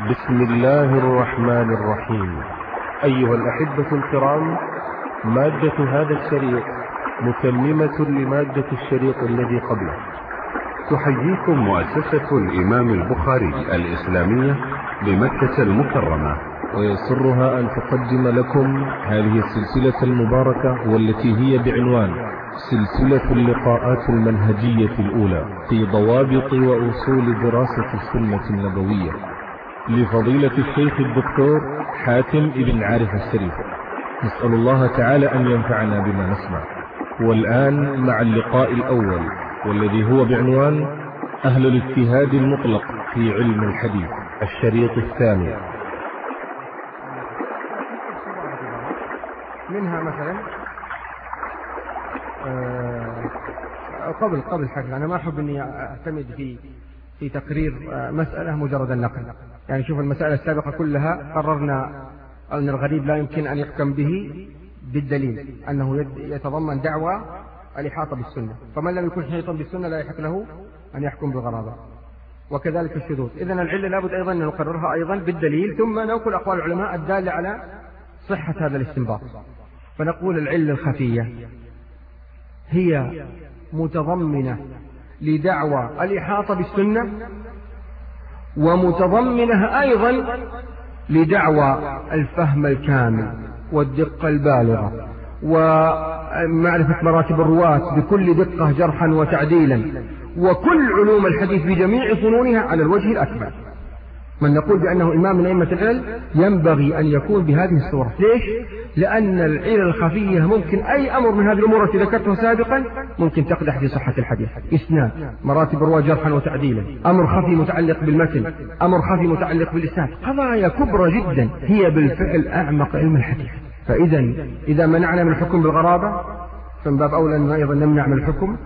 بسم الله الرحمن الرحيم. أيها الأحبة الكرام، مادة هذا الشريط متممة لمادة الشريط الذي قبله. تحييكم مؤسسة الإمام البخاري الإسلامية بمكة المكرمة، ويسرها أن تقدم لكم هذه السلسلة المباركة، والتي هي بعنوان سلسلة اللقاءات المنهجية الأولى في ضوابط وأصول دراسة السنة النبوية، لفضيلة الشيخ الدكتور حاتم ابن عارف الشريف. نسأل الله تعالى أن ينفعنا بما نسمع. والآن مع اللقاء الأول، والذي هو بعنوان أهل الاجتهاد المطلق في علم الحديث، الشريط الثاني. منها مثلا قبل حكي، أنا ما أحب أني أعتمد في تقرير مسألة مجرد النقل. يعني شوف المسألة السابقة كلها قررنا أن الغريب لا يمكن أن يحكم به بالدليل، أنه يتضمن دعوى الإحاطة بالسنة، فمن لم يكن حيطا بالسنة لا يحق له أن يحكم بغرابة. وكذلك الشذوذ. إذن العلة لابد أيضا أن نقررها أيضا بالدليل، ثم ننقل أقوال العلماء الدالة على صحة هذا الاستنباط. فنقول العلة الخفية هي متضمنة لدعوى الإحاطة بالسنة، ومتضمنة أيضا لدعوى الفهم الكامل والدقة البالغة ومعرفة مراتب الرواة بكل دقة جرحا وتعديلا، وكل علوم الحديث بجميع فنونها على الوجه الأكمل. من نقول بأنه إمام من أئمة العلل ينبغي أن يكون بهذه الصورة. ليش؟ لأن العلل الخفية ممكن أي أمر من هذه الأمور التي ذكرتها سابقا ممكن تقدح في صحة الحديث. إسناد، مراتب الرواة جرحا وتعديلا، أمر خفي متعلق بالمتن، أمر خفي متعلق بالإسناد، قضايا كبرى جدا هي بالفعل أعمق علم الحديث. إذا منعنا من الحكم بالغرابة فمن باب أولى أنه أيضا نمنع من الحكم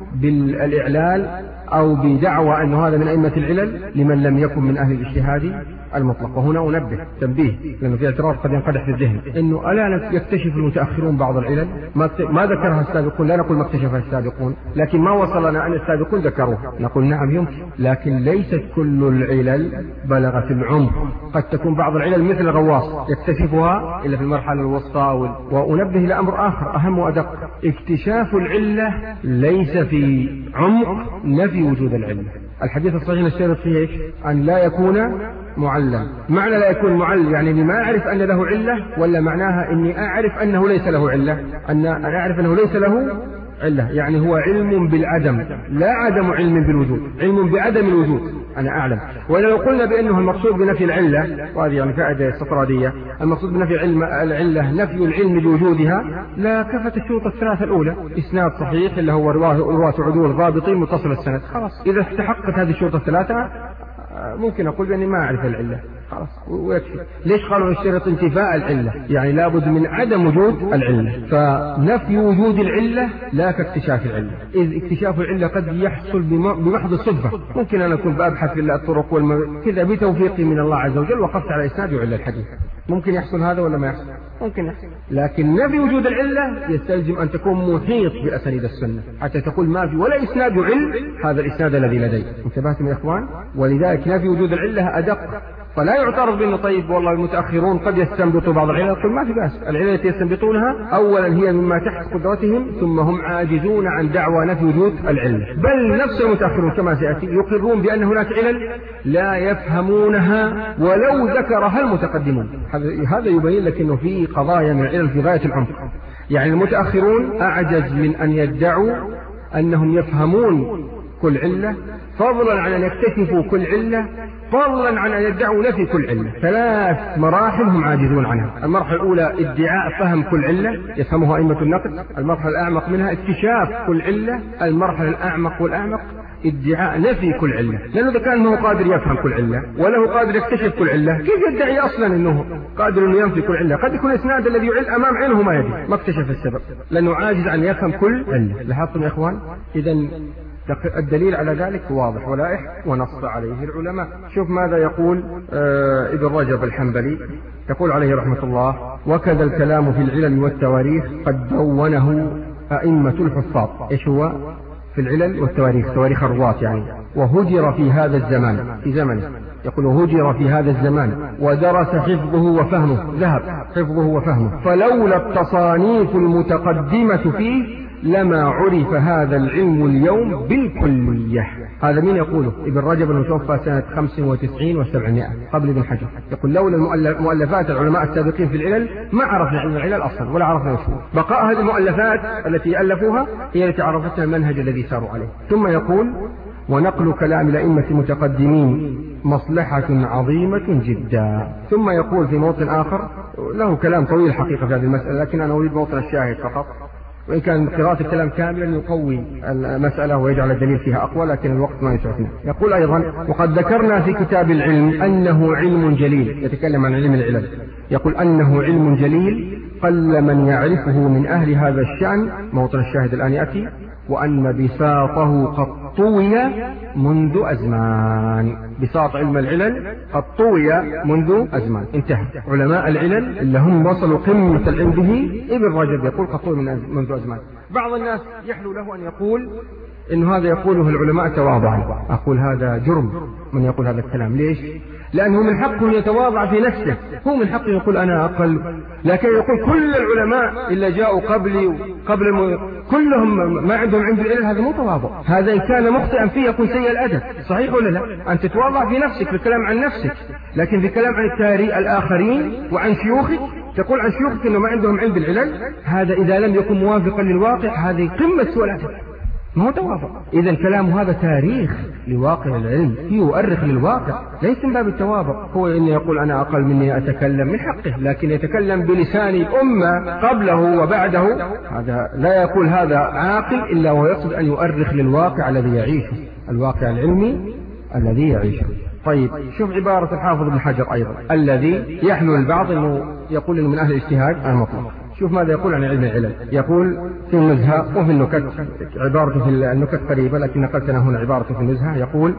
بالإعلال أو بدعوى أنه هذا من أئمة العلل لمن لم يكن من أهل الاجتهاد المطلق. وهنا أنبه تنبيه، لأنه في اعتراض قد ينقدح في الذهن، أنه ألا يكتشف المتأخرون بعض العلل ما ذكرها السابقون. لا نقول ما اكتشفها السابقون، لكن ما وصلنا أن السابقون ذكروها. نقول نعم يمكن، لكن ليست كل العلل بلغت العمق. قد تكون بعض العلل مثل الغواص يكتشفها إلا في المرحلة الوسطى. وأنبه إلى أمر آخر أهم وأدق، اكتشاف العلة ليس في عمق نفي وجود العلة. الحديث الصحيح نشترط فيه إيش؟ أن لا يكون معلم. معنى لا يكون معلم يعني أني ما أعرف أن له علة، ولا معناها أني أعرف أنه ليس له علة؟ أنا أعرف أنه ليس له علة، يعني هو علم بالعدم، لا عدم علم بالوجود، علم بعدم الوجود. أنا أعلم. ولو قلنا بأنه المقصود بنفي العلة، وهذه يعني فائدة استطرادية، المقصود بنفي العلة نفي العلم بوجودها، لا كفت الشروط الثلاثة الأولى: إسناد صحيح اللي هو رواة عدول ضابطين متصل السند. خلاص، إذا استحقت هذه الشروط الثلاثة ممكن أقول بأني ما أعرف العلة، خلاص ويكفي. ليش قالوا نشترط انتفاء العلة؟ يعني لابد من عدم وجود العلة. فنفي وجود العلة لا كاكتشاف العلة، إذ اكتشاف العلة قد يحصل بمحض الصدفة. ممكن أن أكون بأبحث في الطرق كذا بتوفيقي من الله عز وجل وقفت على إسناد وعلة الحديث. ممكن يحصل هذا ولا ما يحصل؟ ممكن يحصل. لكن نفي وجود العلة يستلزم أن تكون محيط بأسانيد السنة حتى تقول ما في ولا إسناد يعل هذا الإسناد الذي لدي. انتبهتم يا إخوان؟ ولذلك نفي وجود العلة أدق. فلا يعترض بأنه طيب والله المتأخرون قد يستنبطوا بعض العلل. قل ما في بأس، العلل التي يستنبطونها أولا هي مما تحت قدرتهم، ثم هم عاجزون عن دعوى نفي وجود العلة. بل نفس المتأخرون كما سيأتي يقرون بأن هناك علل لا يفهمونها ولو ذكرها المتقدمون. هذا يبين لك أنه في قضايا من العلل في غاية العمق. يعني المتأخرون أعجز من أن يدعوا أنهم يفهمون كل علة، فضلا عن أن يكتشفوا كل علة، فضلا عن أن يدعوا نفي كل علة. ثلاث مراحل هم عاجزون عنها. المرحلة الأولى ادعاء فهم كل علة يفهمها أئمة النقد. المرحلة الأعمق منها اكتشاف كل علة. المرحلة الأعمق والأعمق ادعاء نفي كل علة. لأنه إذا كان هو قادر يفهم كل علة وله قادر يكتشف كل علة، كيف يدعي أصلا أنه قادر أنه ينفي كل علة؟ قد يكون الإسناد الذي يعل أمام عينه ما يدري، ما اكتشف السبب، لأنه عاجز عن يفهم كل علة. لاحظتم يا إخوان؟ إذن الدليل على ذلك واضح ولائح ونص عليه العلماء. شوف ماذا يقول ابن رجب الحنبلي، يقول عليه رحمة الله: وكذا الكلام في العلل والتواريخ قد دونه أئمة الحفاظ. إيش هو؟ في العلل والتواريخ، تواريخ الرواة يعني. وهجر في هذا الزمان، في زمنه يقول هجر في هذا الزمان ودرس حفظه وفهمه، ذهب حفظه وفهمه، فلولا التصانيف المتقدمة فيه لما عرف هذا العلم اليوم بالكلية. هذا مين يقوله؟ ابن رجب المتوفى سنة 95 و700 قبل ابن حجر. يقول لولا مؤلفات العلماء السابقين في العلل ما عرفنا علم العلل أصلا ولا عرفنا وشو. بقاء هذه المؤلفات التي ألفوها هي التي عرفتنا المنهج الذي ساروا عليه. ثم يقول ونقل كلام الأئمة المتقدمين مصلحة عظيمة جدا. ثم يقول في موطن آخر له كلام طويل حقيقة في هذه المسألة، لكن أنا أريد موطن الشاهد فقط، وإن كان قراءة الكلام كاملا يقوي المسألة ويجعل الدليل فيها أقوى، لكن الوقت ما يسعفنا. يقول أيضا وقد ذكرنا في كتاب العلم أنه علم جليل، يتكلم عن علم العلل، يقول أنه علم جليل قل من يعرفه من أهل هذا الشأن، موطن الشاهد الآن يأتي، وأن بساطه قد طوي منذ أزمان. بساط علم العلل قد طوي منذ أزمان، انتهى. علماء العلل اللي هم وصلوا قمة العلم به ابن رجب يقول قد طوي منذ أزمان. بعض الناس يحلو له أن يقول إن هذا يقوله العلماء تواضعا. أقول هذا جرم من يقول هذا الكلام. ليش؟ لأنه من حقه يتواضع في نفسه، هو من حقه يقول أنا أقل، لكن يقول كل العلماء اللي جاءوا قبلي كلهم ما عندهم علم العلل، هذا مو تواضع. هذا إن كان مخطئا فيه يكون سيء الأدب، صحيح ولا لا؟ أن تتواضع في نفسك في الكلام عن نفسك، لكن في الكلام عن الآخرين وعن شيوخك تقول عن شيوخك إنه ما عندهم علم بالعلل، هذا إذا لم يكن موافقا للواقع هذه قمة سوء الأدب، ما هو تواضع. إذا كلام هذا تاريخ لواقع العلم، يؤرخ للواقع، ليس من باب التواضع. هو إن يقول أنا أقل مني أتكلم من حقه، لكن يتكلم بلسان الأمة قبله وبعده، هذا لا يقول هذا عاقل إلا ويقصد أن يؤرخ للواقع الذي يعيشه، الواقع العلمي الذي يعيشه. طيب شوف عبارة الحافظ ابن حجر أيضا الذي يحمل البعض أنه يقول إنه من أهل الاجتهاد المطلق. شوف ماذا يقول عن علم العلل. يقول في النزهة وفي النكت، عبارته في النكت قريبة لكن نقلت أنا هنا عبارته في النزهة، يقول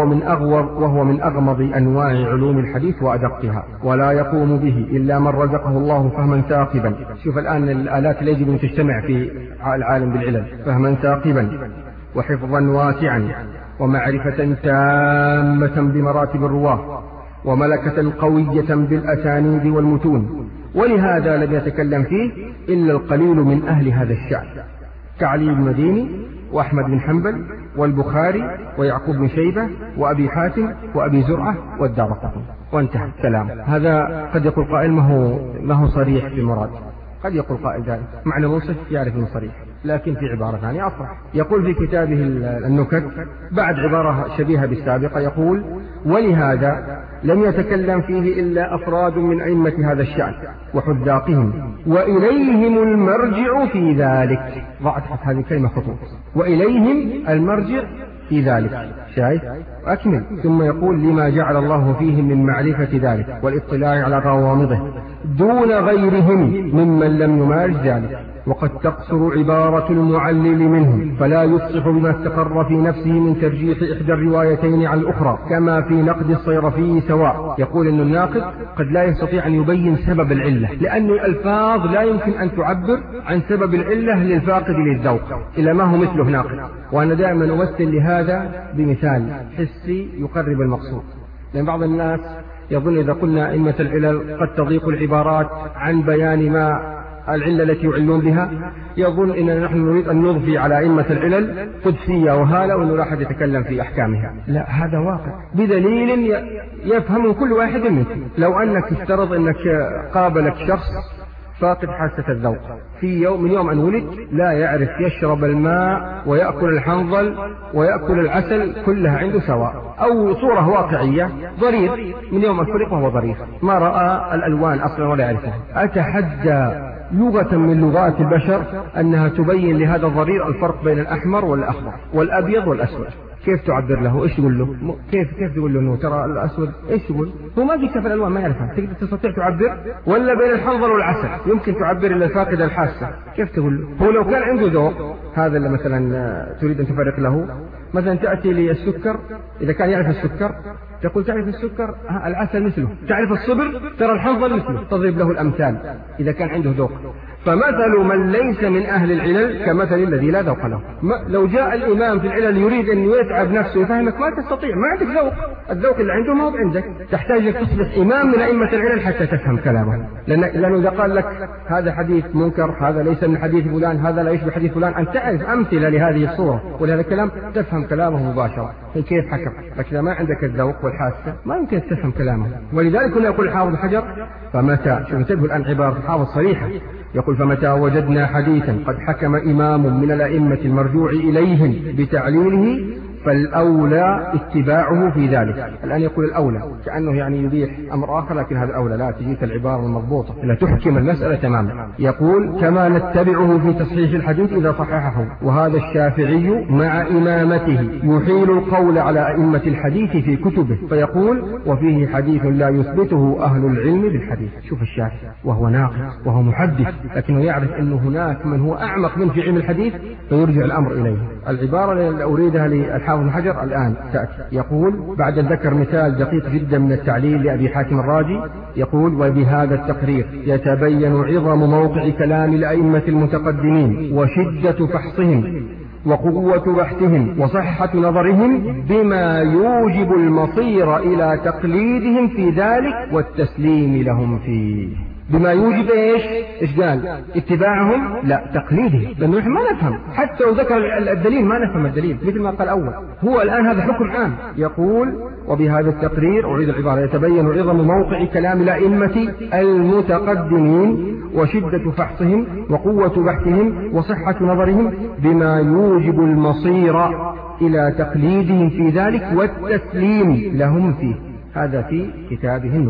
وهو من أغمض أنواع علوم الحديث وأدقها، ولا يقوم به إلا من رزقه الله فهما ثاقبا. شوف الآن الآلات اللي يجب أن تجتمع في العالم بالعلل، فهما ثاقبا وحفظا واسعا ومعرفة تامة بمراتب الرواه وملكة قوية بالأسانيد والمتون، ولهذا لم يتكلم فيه إلا القليل من أهل هذا الشأن كعلي بن مديني وأحمد بن حنبل والبخاري ويعقوب بن شيبة وأبي حاتم وأبي زرعة والدارقطني، وانتهى الكلام. هذا قد يقول قائل ما هو صريح في المراد، قد يقول قائل ذلك معنى منصف يعرف انه صريح، لكن في عبارة ثانية أصرح. يقول في كتابه النكت بعد عبارة شبيهة بالسابقة، يقول ولهذا لم يتكلم فيه إلا أفراد من أئمة هذا الشأن وحذاقهم، وإليهم المرجع في ذلك. ضعت هذه الكلمة خطوط، وإليهم المرجع في ذلك، شايف؟ أكمل. ثم يقول لما جعل الله فيهم من معرفة ذلك والاطلاع على غوامضه دون غيرهم ممن لم يمارس ذلك، وقد تقصر عبارة المعلل منهم فلا يفصح بما استقر في نفسه من ترجيح إحدى الروايتين على الأخرى كما في نقد الصيرفي سواء. يقول أن الناقد قد لا يستطيع أن يبين سبب العلة، لأن الألفاظ لا يمكن أن تعبر عن سبب العلة للفاقد للذوق إلا ما هو مثله ناقد. وأنا دائما أمثل لهذا بمثال حسي يقرب المقصود، لأن بعض الناس يظن إذا قلنا أئمة العلل قد تضيق العبارات عن بيان ما العلة التي يعلون بها، يظن إننا نحن نريد أن نضفي على أئمة العلل قدسية وهالة وأنه لا أحد يتكلم في أحكامها. لا، هذا واقع بدليل يفهمه كل واحد منكم. لو أنك افترض أنك قابلك شخص فاقد حاسة الذوق من يوم أن ولد لا يعرف يشرب الماء ويأكل الحنظل ويأكل العسل كلها عنده سواء، أو صورة واقعية ضرير من يوم أن خلق وهو ضرير ما رأى الألوان أصلا ولا يعرفها، أتحدى لغة من لغات البشر أنها تبين لهذا الضرير الفرق بين الأحمر والأخضر والأبيض والأسود. كيف تعبر له؟ ايش تقول له؟ كيف تقول له انه ترى الاسود؟ ايش تقول؟ هو ما بيكتب الالوان ما يعرفها، تقدر تستطيع تعبر؟ ولا بين الحنظل والعسل يمكن تعبر الى الفاقد الحاسه، كيف تقول له؟ هو لو كان عنده ذوق، هذا اللي مثلا تريد ان تفرق له، مثلا تاتي للسكر، اذا كان يعرف السكر تقول تعرف السكر العسل مثله، تعرف الصبر ترى الحنظل مثله، تضرب له الامثال اذا كان عنده ذوق. فمثل من ليس من أهل العلل كمثل الذي لا ذوق له. لو جاء الإمام في العلل يريد أن يتعب نفسه يفهمك ما تستطيع، ما عندك ذوق، الذوق اللي عنده ما هو عندك، تحتاج أن تصبح إمام من أئمة العلل حتى تفهم كلامه، لأنه إذا قال لك هذا حديث منكر، هذا ليس من حديث فلان، هذا لا يشبه حديث فلان، أن تعرف أمثلة لهذه الصورة ولهذا الكلام تفهم كلامه مباشرة كيف حكم. لكن إذا ما عندك الذوق والحاسة ما يمكن تفهم كلامه. ولذلك هنا يقول الحافظ حجر فمتى، شوف انتبهوا الآن عبارة الحافظ صريحة، يقول فمتى وجدنا حديثا قد حكم إمام من الأئمة المرجوع إليهم بتعليله فالأولى اتباعه في ذلك. الآن يقول الأولى كأنه يعني يبيح أمر آخر، لكن هذا الأولى لا تجيك العبارة المضبوطة لا تحكم المسألة تماما. يقول كما نتبعه في تصحيح الحديث إذا صححه، وهذا الشافعي مع إمامته يحيل القول على أئمة الحديث في كتبه فيقول وفيه حديث لا يثبته أهل العلم بالحديث. شوف الشافعي وهو ناقد وهو محدث، لكنه يعرف أنه هناك من هو أعمق من في علم الحديث فيرجع الأمر إليه. العبارة اللي أريدها للحافظ ابن حجر الآن تأتي، يقول بعد ذكر مثال دقيق جدا من التعليل لأبي حاتم الرازي، يقول وبهذا التقرير يتبين عظم موقع كلام الأئمة المتقدمين وشدة فحصهم وقوة بحثهم وصحة نظرهم بما يوجب المصير إلى تقليدهم في ذلك والتسليم لهم فيه. بما يوجب إيش قال؟ اتباعهم؟ لا، تقليدهم، لأنه نحن ما نفهم حتى لو ذكر الدليل ما نفهم الدليل مثل ما قال أول. هو الآن هذا حكم عام، يقول وبهذا التقرير أعيد العبارة يتبين عظم موقع كلام الأئمة المتقدمين وشدة فحصهم وقوة بحثهم وصحة نظرهم بما يوجب المصير إلى تقليدهم في ذلك والتسليم لهم فيه. هذا في كتابه النكت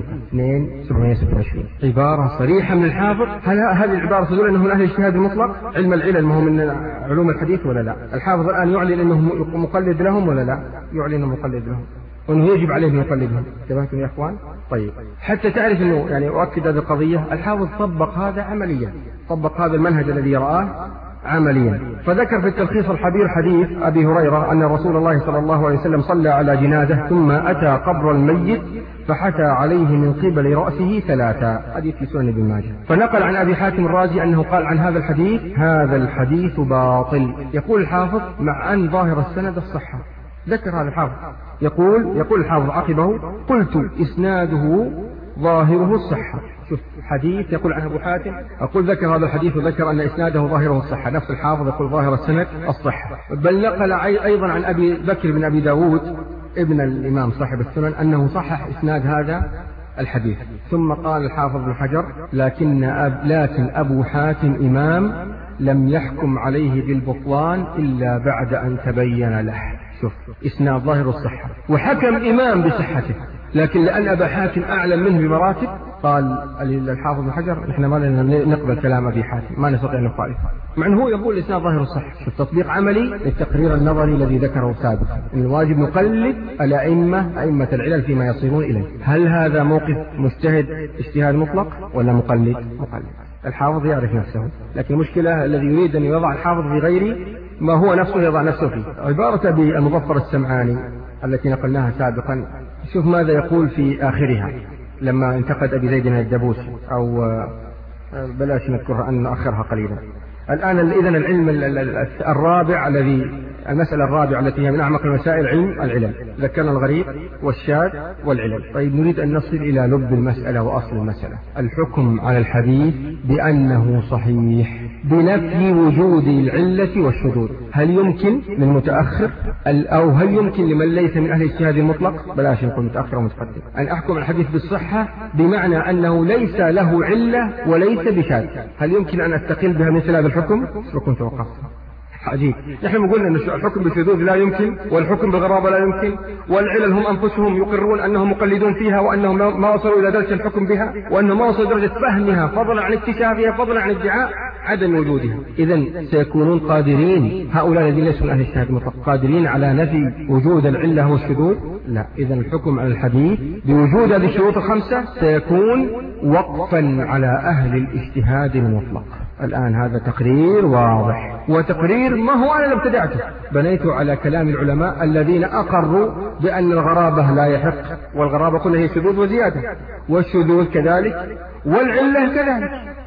2/726. عبارة صريحة من الحافظ. هل هذه العبارة تدل أنه من أهل الاجتهاد المطلق؟ علم العلل ما هو من علوم الحديث ولا لا؟ الحافظ الآن يعلن أنه مقلد لهم ولا لا؟ يعلن أنه مقلد لهم وأنه يجب عليه أن يقلدهم. انتبهتم يا أخوان؟ طيب حتى تعرف أنه يعني أؤكد هذه القضية، الحافظ طبق هذا عمليا، طبق هذا المنهج الذي رآه عمليا. فذكر في التلخيص الحبير حديث أبي هريرة أن رسول الله صلى الله عليه وسلم صلى على جنازة ثم أتى قبر الميت فحتى عليه من قبل رأسه 3. حديث في سنن ابن ماجه. فنقل عن أبي حاتم الرازي أنه قال عن هذا الحديث هذا الحديث باطل. يقول الحافظ مع أن ظاهر السند الصحة، ذكر هذا الحافظ، يقول الحافظ عقبه قلت إسناده ظاهره الصحة. شوف حديث يقول عن أبو حاتم، أقول ذكر هذا الحديث وذكر أن إسناده ظاهره الصحة، نفس الحافظ يقول ظاهر السند الصحة. بل نقل أيضا عن أبي بكر بن أبي داود ابن الإمام صاحب السنن أنه صحح إسناد هذا الحديث. ثم قال الحافظ بن حجر لكن أبو حاتم إمام لم يحكم عليه بالبطلان إلا بعد أن تبين له. شوف إسناد ظاهر الصحة وحكم إمام بصحته، لكن لأن أبا حاتم أعلم منه بمراتب قال الحافظ بن حجر نحن ما لنا نقبل كلام أبي حاتم، ما نستطيع أن نخالفه، مع أنه هو يقول الإسناد ظاهر الصحة. شوف تطبيق عملي للتقرير النظري الذي ذكره سابقا، إن الواجب نقلد أئمة العلل فيما يصيرون إليه. هل هذا موقف مجتهد اجتهاد مطلق ولا مقلد؟ مقلد. الحافظ يعرف نفسه، لكن المشكلة الذي يريد أن يضع الحافظ في غيره ما هو نفسه يضع نفسه فيه. عبارة بالمظفر السمعاني التي نقلناها سابقا، شوف ماذا يقول في آخرها لما انتقد أبي زيد الدبوسي، أو بلاش نذكرها أن نؤخرها قليلا. الآن إذن العلم الرابع المسألة الرابعة التي هي من أعمق المسائل علم العلل، ذكرنا الغريب والشاذ والعلل. طيب نريد أن نصل إلى لب المسألة وأصل المسألة، الحكم على الحديث بأنه صحيح بنفي وجود العلة والشذوذ. هل يمكن للمتأخر أو هل يمكن لمن ليس من أهل الاجتهاد المطلق، بلاش نقول متأخر ومتقدم، أن أحكم الحديث بالصحة بمعنى أنه ليس له علة وليس بشاذ؟ هل يمكن أن أستقل بها مثل هذا الحكم؟ وكنت وقفت عجيب. نحن قلنا أن الحكم بالشذوذ لا يمكن، والحكم بالغرابة لا يمكن، والعلل هم أنفسهم يقرون أنهم مقلدون فيها وأنهم ما وصلوا إلى درجة الحكم بها، وأنهم ما وصلوا درجة فهمها فضلا عن اكتشافها فضلا عن ادعاء عدم وجودها. إذن سيكونون قادرين هؤلاء الذين ليسوا من أهل الاجتهاد المطلق قادرين على نفي وجود العلة والشذوذ؟ لا. إذن الحكم على الحديث بوجود هذه الشروط الخمسة سيكون وقفا على أهل الاجتهاد المطلق. الآن هذا تقرير واضح، وتقرير ما هو أنا لم ابتدعته، بنيته على كلام العلماء الذين أقروا بأن الغرابة لا يحق، والغرابة كلها هي شذوذ وزيادة، والشذوذ كذلك والعلة كذلك.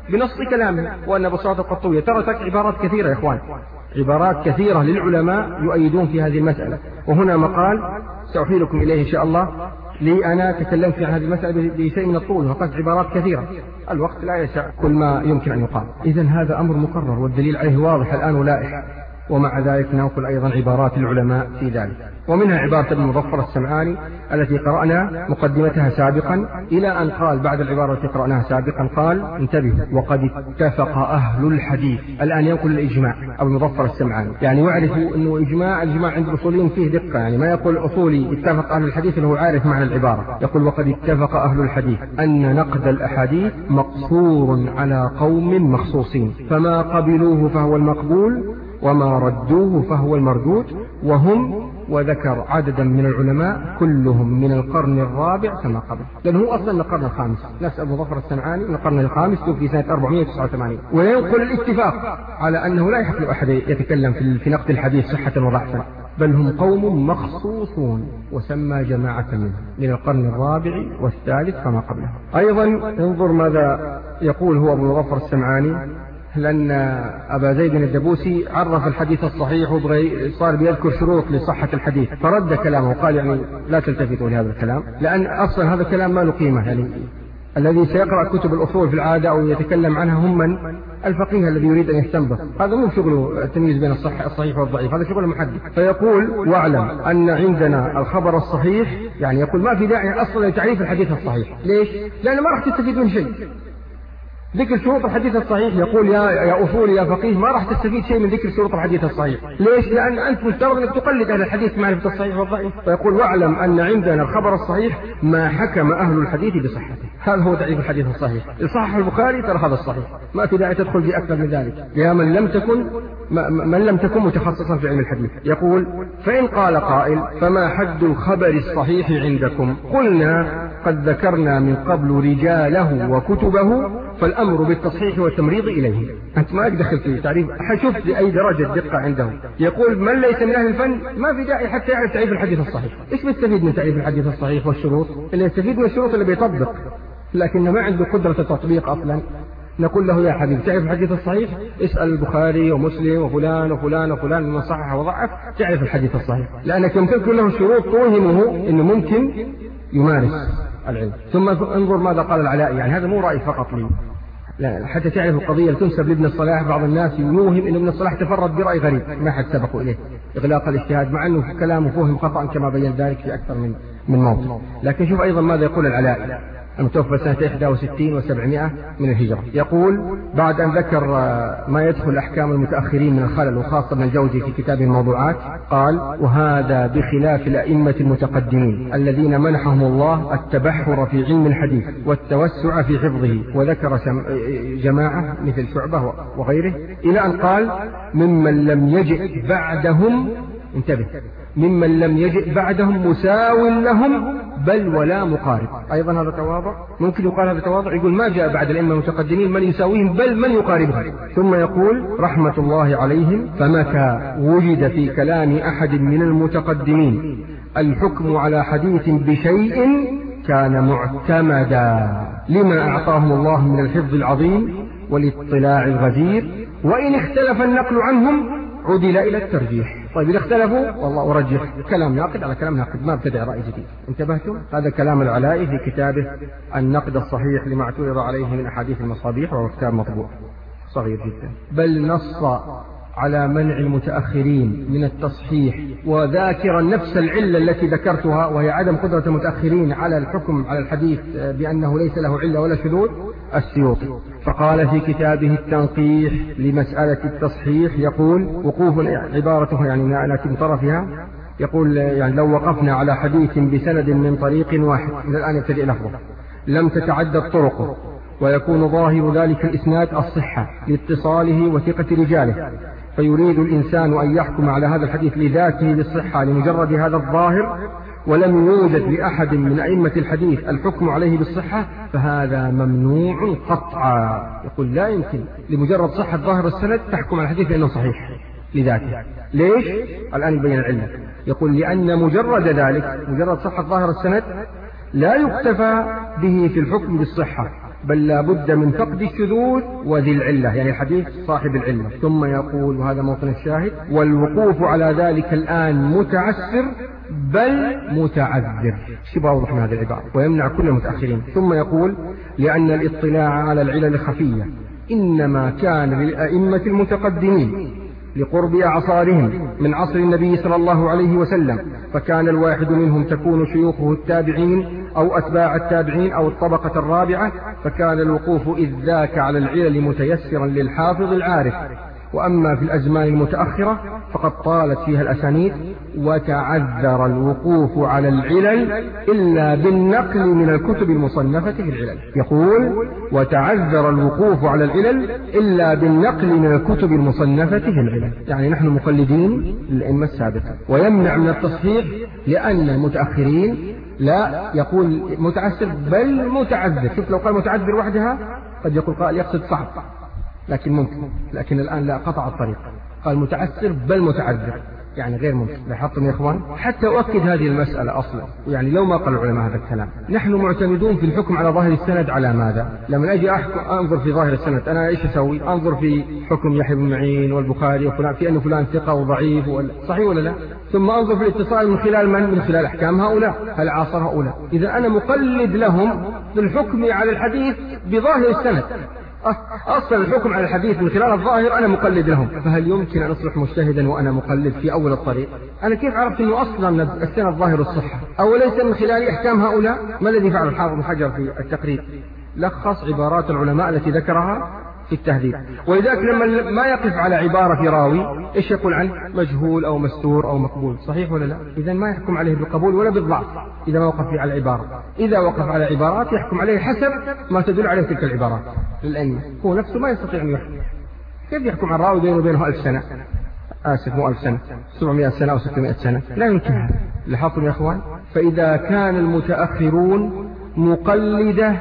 بنص كلامه. وأن بساطة القطوية ترى عبارات كثيرة يا إخوان، عبارات كثيرة للعلماء يؤيدون في هذه المسألة. وهنا مقال سأحيلكم إليه إن شاء الله، لي أنا تكلمت عن هذه المسألة بشيء من الطول وقد عبارات كثيرة، الوقت لا يسع كل ما يمكن أن يقال. إذن هذا أمر مقرر والدليل عليه واضح الآن ولائح، ومع ذلك ننقل أيضا عبارات العلماء في ذلك، ومنها عبارة ابن مظفر السمعاني التي قرأنا مقدمتها سابقا، إلى أن قال بعد العبارة التي قرأناها سابقا قال انتبه وقد اتفق أهل الحديث. الآن ينقل الإجماع أبو مظفر السمعاني، يعني يعرفوا أنه الإجماع عند الأصوليين فيه دقة، يعني ما يقول أصولي اتفق أهل الحديث اللي هو عارف معنى العبارة، يقول وقد اتفق أهل الحديث أن نقد الأحاديث مقصور على قوم مخصوصين، فما قبلوه فهو المقبول وما ردوه فهو المردود، وهم، وذكر عددا من العلماء كلهم من القرن الرابع كما قبل، لأنه هو أصلا من القرن الخامس، نفس أبو ظفر السمعاني من القرن الخامس توفي سنة 489. وينقل الاتفاق على أنه لا يحق أحد يتكلم في نقد الحديث صحة وضعفا، بل هم قوم مخصوصون، وسمى جماعة منهم من القرن الرابع والثالث كما قبله. أيضا انظر ماذا يقول هو أبو ظفر السمعاني، لأن أبا زيد الدبوسي عرف الحديث الصحيح وصار بيذكر شروط لصحة الحديث، فرد كلامه وقال يعني لا تلتفتوا لهذا الكلام، لأن أصلا هذا الكلام ما له قيمة. يعني الذي سيقرأ كتب الأصول في العادة أو يتكلم عنها هم من الفقيه الذي يريد أن يستنبط، هذا مو شغله التمييز بين الصحيح والضعيف، هذا شغل المحدث. فيقول واعلم أن عندنا الخبر الصحيح، يعني يقول ما في داعي أصلا لتعريف الحديث الصحيح. ليش؟ لأن ما راح تستفيد من شيء. ذكر شروط الحديث الصحيح، يقول يا أصولي يا فقيه ما راح تستفيد شيء من ذكر شروط الحديث الصحيح. ليش؟ لأن أنت مفترض أنك تقلد أهل الحديث معرفة الصحيح والضعيف. فيقول واعلم أن عندنا الخبر الصحيح ما حكم أهل الحديث بصحته، هذا هو تعريف الحديث الصحيح. يصحح البخاري ترى هذا الصحيح، ما في داعي تدخل في أكثر من ذلك يا من لم تكن متخصصا في علم الحديث. يقول فإن قال قائل فما حد الخبر الصحيح عندكم؟ قلنا قد ذكرنا من قبل رجاله وكتبه، فالأمر بالتصحيح والتمريض إليه. أنت ما تدخل في تعريف، حشوف لأي درجة دقة عنده. يقول من ليس من أهل الفن ما في داعي حتى يعرف تعريف الحديث الصحيح. إيش بيستفيد من تعريف الحديث الصحيح والشروط؟ اللي يستفيد من الشروط اللي بيطبق، لكن ما عنده قدرة التطبيق أصلا. نقول له يا حبيبي تعرف الحديث الصحيح؟ اسأل البخاري ومسلم وفلان وفلان وفلان من صحح وضعف تعرف الحديث الصحيح، لأنك يمكن تذكر له شروط توهمه إنه ممكن يمارس العلم. ثم انظر ماذا قال العلاء، يعني هذا مو رأي فقط لي، لا حتى تعرف القضية اللي تنسب لابن الصلاح. بعض الناس يوهم إن ابن الصلاح تفرد برأي غريب ما حد سبقوا إليه، إغلاق الاجتهاد، مع أنه كلامه فهم خطأ كما بين ذلك في أكثر من موضع. لكن شوف أيضا ماذا يقول العلاء المتوفى سنة 61 و700 من الهجرة. يقول بعد أن ذكر ما يدخل أحكام المتأخرين من الخلل وخاصة ابن الجوزي في كتاب الموضوعات، قال وهذا بخلاف الأئمة المتقدمين الذين منحهم الله التبحر في علم الحديث والتوسع في حفظه، وذكر جماعة مثل شعبة وغيره، إلى أن قال ممن لم يجئ بعدهم، انتبه، ممن لم يجئ بعدهم مساو لهم بل ولا مقارب. أيضا هذا تواضع، ممكن يقال هذا تواضع، يقول ما جاء بعد الأئمة المتقدمين من يساويهم بل من يقاربهم. ثم يقول رحمة الله عليهم فمتى وجد في كلام أحد من المتقدمين الحكم على حديث بشيء كان معتمدا لما أعطاهم الله من الحفظ العظيم والاطلاع الغزير، وإن اختلف النقل عنهم عدل إلى الترجيح. طيب إذا اختلفوا والله أرجح كلام ناقد على كلام ناقد، ما ابتدع رأي جديد. انتبهتم؟ هذا كلام العلاء في كتابه النقد الصحيح لما اعترض عليه من أحاديث المصابيح، وهو كتاب مطبوع صغير جدا. بل نص على منع المتأخرين من التصحيح، وذاكرا نفس العلة التي ذكرتها وهي عدم قدرة المتأخرين على الحكم على الحديث بأنه ليس له علة ولا شذوذ، السيوطي. فقال في كتابه التنقيح لمسألة التصحيح، يقول وقوف عبارته يعني نأتي من طرفها، يقول يعني لو وقفنا على حديث بسند من طريق واحد، إلى الآن يبتدئ لفظه، لم تتعدد طرقه، ويكون ظاهر ذلك الإسناد الصحة لاتصاله وثقة رجاله، فيريد الإنسان أن يحكم على هذا الحديث لذاته للصحة لمجرد هذا الظاهر، ولم يوجد لأحد من أئمة الحديث الحكم عليه بالصحة، فهذا ممنوع قطعا. يقول لا يمكن لمجرد صحة ظاهر السند تحكم على الحديث بأنه صحيح لذاته. ليش؟ الآن يبين العلة. يقول لأن مجرد ذلك، مجرد صحة ظاهر السند لا يكتفى به في الحكم بالصحة، بل لا بد من فقد الشذوذ وذي العلة، يعني الحديث صاحب العلة. ثم يقول، وهذا موطن الشاهد: والوقوف على ذلك الآن متعسر بل متعذر. شبه أوضح من هذه العبارة، ويمنع كل المتأخرين. ثم يقول: لأن الاطلاع على العلل الخفية إنما كان للأئمة المتقدمين لقرب أعصارهم من عصر النبي صلى الله عليه وسلم، فكان الواحد منهم تكون شيوخه التابعين أو أتباع التابعين أو الطبقة الرابعة، فكان الوقوف إذ ذاك على العلل متيسرا للحافظ العارف. وأما في الأزمان المتأخرة فقد طالت فيها الأسانيد، وتعذر الوقوف على العلل إلا بالنقل من الكتب المصنفة في العلل. يقول: وتعذر الوقوف على العلل إلا بالنقل من الكتب المصنفة في العلل، يعني نحن مقلدين للأئمة السابقة. ويمنع من التصحيح لأن المتأخرين لا يقول متعسر بل متعذر. شوف، لو قال متعذر وحدها قد يقول قائل يقصد صعب، لكن ممكن، لكن الآن لا، قطع الطريق، قال متعسر بل متعذر، يعني غير ممكن. لاحظتم يا إخوان؟ حتى أؤكد هذه المسألة أصلا، يعني لو ما قال العلماء هذا الكلام. نحن معتمدون في الحكم على ظاهر السند على ماذا؟ لما أجي أنظر في ظاهر السند، أنا إيش أسوي؟ أنظر في حكم يحيى بن معين والبخاري وفلان في أن فلان ثقة وضعيف صحيح ولا لا؟ ثم أنظر في الاتصال من خلال من؟ من خلال أحكام هؤلاء، هل عاصر هؤلاء. إذا أنا مقلد لهم في الحكم على الحديث بظاهر السند. أصلا الحكم على الحديث من خلال الظاهر أنا مقلد لهم، فهل يمكن أن أصبح مجتهدا وأنا مقلد في أول الطريق؟ أنا كيف عرفت أنه أصلا السند ظاهر الصحة؟ أو ليس من خلال أحكام هؤلاء؟ ما الذي فعل الحافظ بن حجر في التقريب؟ لخص عبارات العلماء التي ذكرها في التهذيب. ولذلك لما ما يقف على عبارة في راوي إيش يقول عنه؟ مجهول أو مستور أو مقبول، صحيح ولا لا؟ إذا ما يحكم عليه بالقبول ولا بالضعف إذا ما وقف على العبارة. إذا وقف على عبارات يحكم عليه حسب ما تدل عليه تلك العبارات للأئمة. هو نفسه ما يستطيع أن يحكم. كيف يحكم عن راوي بينه وبينه 1000 سنة؟ آسف، مو 1000 سنة، 700 سنة أو 600 سنة، لا يمكن هذا. لاحظتم يا إخوان؟ فإذا كان المتأخرون مقلدة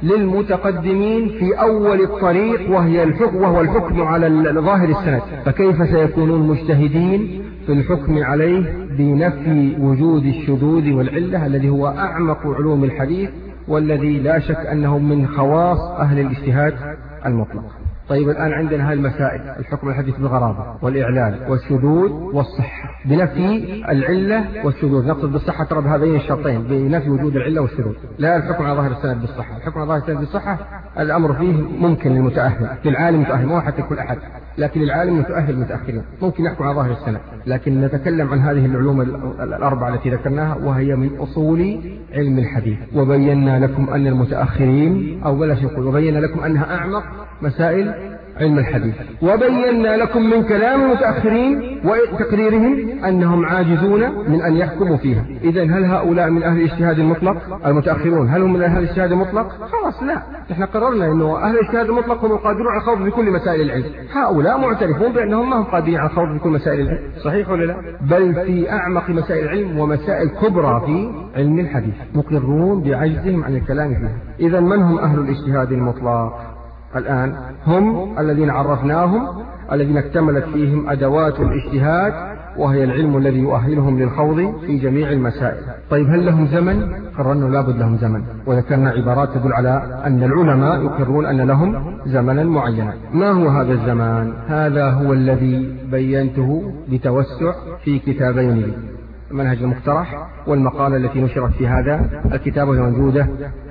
للمتقدمين في أول الطريق وهو الحكم على ظاهر السند، فكيف سيكونون مجتهدين في الحكم عليه بنفي وجود الشذوذ والعلة الذي هو أعمق علوم الحديث، والذي لا شك أنه من خواص أهل الاجتهاد المطلق. طيب الآن عندنا هذه المسائل: الحكم الحديث بالغرابة والإعلال والشذوذ والصحة، بنفي العلة والشذوذ. نقصد بالصحة ترى بهذين الشرطين، بنفي وجود العلة والشذوذ، لا الحكم على ظاهر السند بالصحة. الحكم على ظاهر السند بالصحة الأمر فيه ممكن للمتأهل، للعالم المتأهل، مو حتى كل أحد، لكن العالم المتأهل المتأخرين ممكن يحكم على ظاهر السند. لكن نتكلم عن هذه العلوم الأربعة التي ذكرناها، وهي من أصول علم الحديث. وبينا لكم أن المتأخرين، أو بلاش نقول، وبينا لكم أنها أعمق مسائل علم الحديث، وبينا لكم من كلام المتأخرين وتقريرهم أنهم عاجزون من أن يحكموا فيها. إذن هل هؤلاء من أهل الاجتهاد المطلق؟ المتأخرون هل هم من أهل الاجتهاد المطلق؟ خلاص لا، نحن قررنا أنه أهل الاجتهاد المطلق هم القادرون على الخوض في كل مسائل العلم. هؤلاء معترفون بأنهم ما هم قادرين على الخوض في كل مسائل العلم، صحيح ولا لا؟ بل في أعمق مسائل العلم ومسائل كبرى في علم الحديث مقرون بعجزهم عن الكلام فيها. إذن من هم أهل الاجتهاد المطلق؟ الآن هم الذين عرفناهم، الذين اكتملت فيهم أدوات الاجتهاد، وهي العلم الذي يؤهلهم للخوض في جميع المسائل. طيب هل لهم زمن؟ قررنا لابد لهم زمن، وذكرنا عبارات تدل على أن العلماء يقرون أن لهم زمنا معينا. ما هو هذا الزمان؟ هذا هو الذي بينته بتوسع في كتابين لي: منهج المقترح والمقالة التي نشرت في هذا الكتاب، وهي موجودة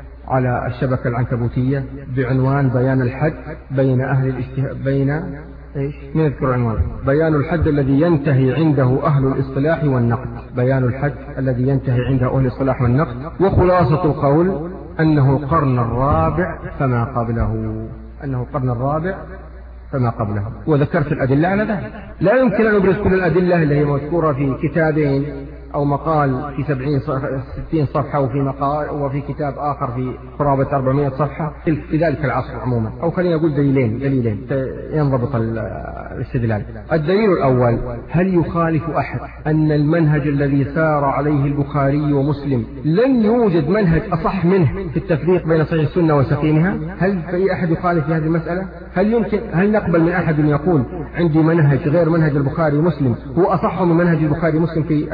على الشبكة العنكبوتية بعنوان بيان الحد بين أهل الاجتهاد، من يذكر عنوان؟ بيان الحد الذي ينتهي عنده أهل الإصطلاح والنقد. بيان الحد الذي ينتهي عنده أهل الإصطلاح والنقد. وخلاصة القول أنه القرن الرابع فما قبله، أنه القرن الرابع فما قبله. وذكرت الأدلة على ذلك. لا يمكن أن نبرز كل الأدلة اللي هي مذكورة في كتابين أو مقال في 60 صفحة، وفي مقال وفي كتاب آخر في قرابة 400 صفحة في ذلك العصر عموما. أو خلينا نقول دليلين ينضبط الاستدلال. الدليل الأول: هل يخالف أحد أن المنهج الذي سار عليه البخاري ومسلم لن يوجد منهج أصح منه في التفريق بين صحيح السنة وسقيمها؟ هل في أحد يخالف في هذه المسألة؟ هل نقبل من أحد يقول عندي منهج غير منهج البخاري ومسلم هو أصح من منهج البخاري ومسلم في التفريق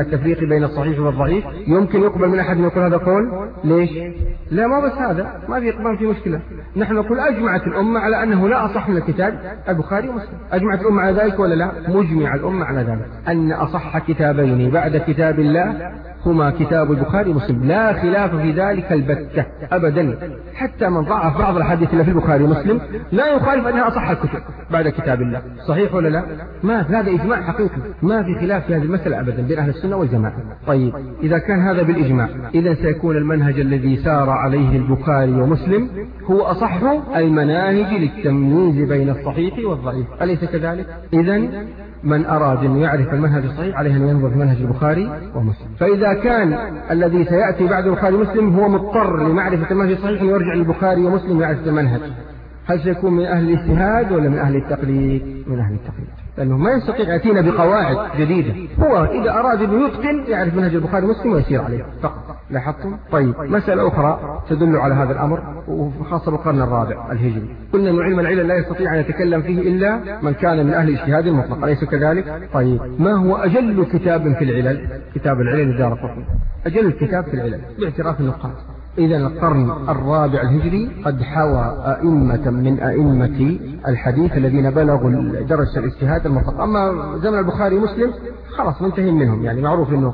بين الصحيح والضعيف؟ يمكن يقبل من أحد يقول هذا قول؟ ليش؟ لا ما بس هذا، ما في مشكلة. نحن نقول أجمعت الأمة على أنه لا أصح من الكتاب البخاري ومسلم. أجمعت الأمة على ذلك ولا لا؟ مجمع الأمة على ذلك، أن أصح كتابين بعد كتاب الله هما كتاب البخاري ومسلم، لا خلاف في ذلك البتة أبدا. حتى من ضعف بعض الحديث اللي في البخاري ومسلم لا يخالف أنها أصح الكتب بعد كتاب الله. صحيح ولا لا؟ ما هذا إجماع حقيقي، ما في خلاف في هذه المسألة أبدا بين أهل السنة والجماعة. طيب إذا كان هذا بالإجماع، إذا سيكون المنهج الذي سار عليه البخاري ومسلم هو أصح المناهج للتمييز بين الصحيح والضعيف، أليس كذلك؟ إذن من أراد أن يعرف المنهج الصحيح عليه أن ينظر في منهج البخاري ومسلم. فإذا كان الذي سيأتي بعد البخاري ومسلم هو مضطر لمعرفة المنهج الصحيح أن يرجع للبخاري ومسلم يعرف المنهج، هل سيكون من أهل الاجتهاد ولا من أهل التقليد؟ من أهل التقليد، لأنه ما يستطيع يأتينا بقواعد جديدة. هو إذا أراد أن يتقن يعرف منهج البخاري ومسلم ويسير عليه فقط. لاحظتم؟ طيب مسألة أخرى تدل على هذا الأمر وخاصة بالقرن الرابع الهجري، قلنا أن علم العلل لا يستطيع أن يتكلم فيه إلا من كان من أهل الاجتهاد المطلق، أليس كذلك؟ طيب ما هو أجل كتاب في العلل؟ كتاب العلل للدارقطني، أجل الكتاب في العلل باعتراف النقاد. إذا القرن الرابع الهجري قد حوى أئمة من أئمة الحديث الذين بلغوا درجة الاجتهاد المطلق. أما زمن البخاري ومسلم خلاص منتهين منهم، يعني معروف أنه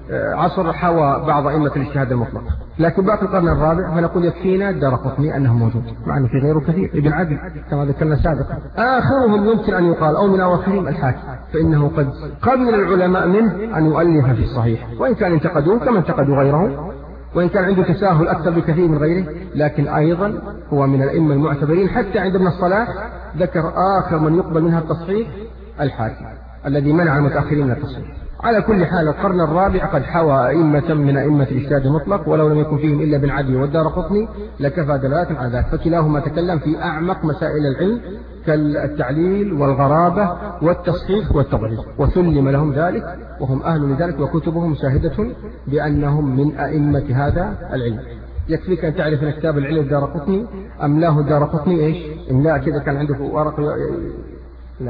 عصر حوى بعض أئمة الاجتهاد المطلق، لكن باقي القرن الرابع فنقول يكفينا الدارقطني أنه موجود، مع أنه في غيره كثير، ابن عدي كما ذكرنا سابقا. آخرهم يمكن أن يقال أو من أواخرهم الحاكم، فإنه قد قبل العلماء منه أن يؤلف في الصحيح، وإن كان انتقدوه كما انتقدوا غيره، وإن كان عنده تساهل أكثر بكثير من غيره، لكن أيضا هو من الأئمة المعتبرين. حتى عند ابن الصلاح ذكر آخر من يقبل منها التصحيح الحاكم الذي منع المتأخرين من التصحيح. على كل حال القرن الرابع قد حوى أئمة من أئمة الاجتهاد المطلق، ولو لم يكن فيهم إلا ابن عدي والدارقطني لكفى دلالة على ذلك، فكلاهما تكلم في أعمق مسائل العلم كالتعليل والغرابة والتصحيح والتضعيف، وسلم لهم ذلك وهم أهل لذلك، وكتبهم شاهدة بأنهم من أئمة هذا العلم. يكفيك أن تعرف أن كتاب العلم الدارقطني أملاه الدارقطني إيش؟ إملاء كذا كان عنده ورق لا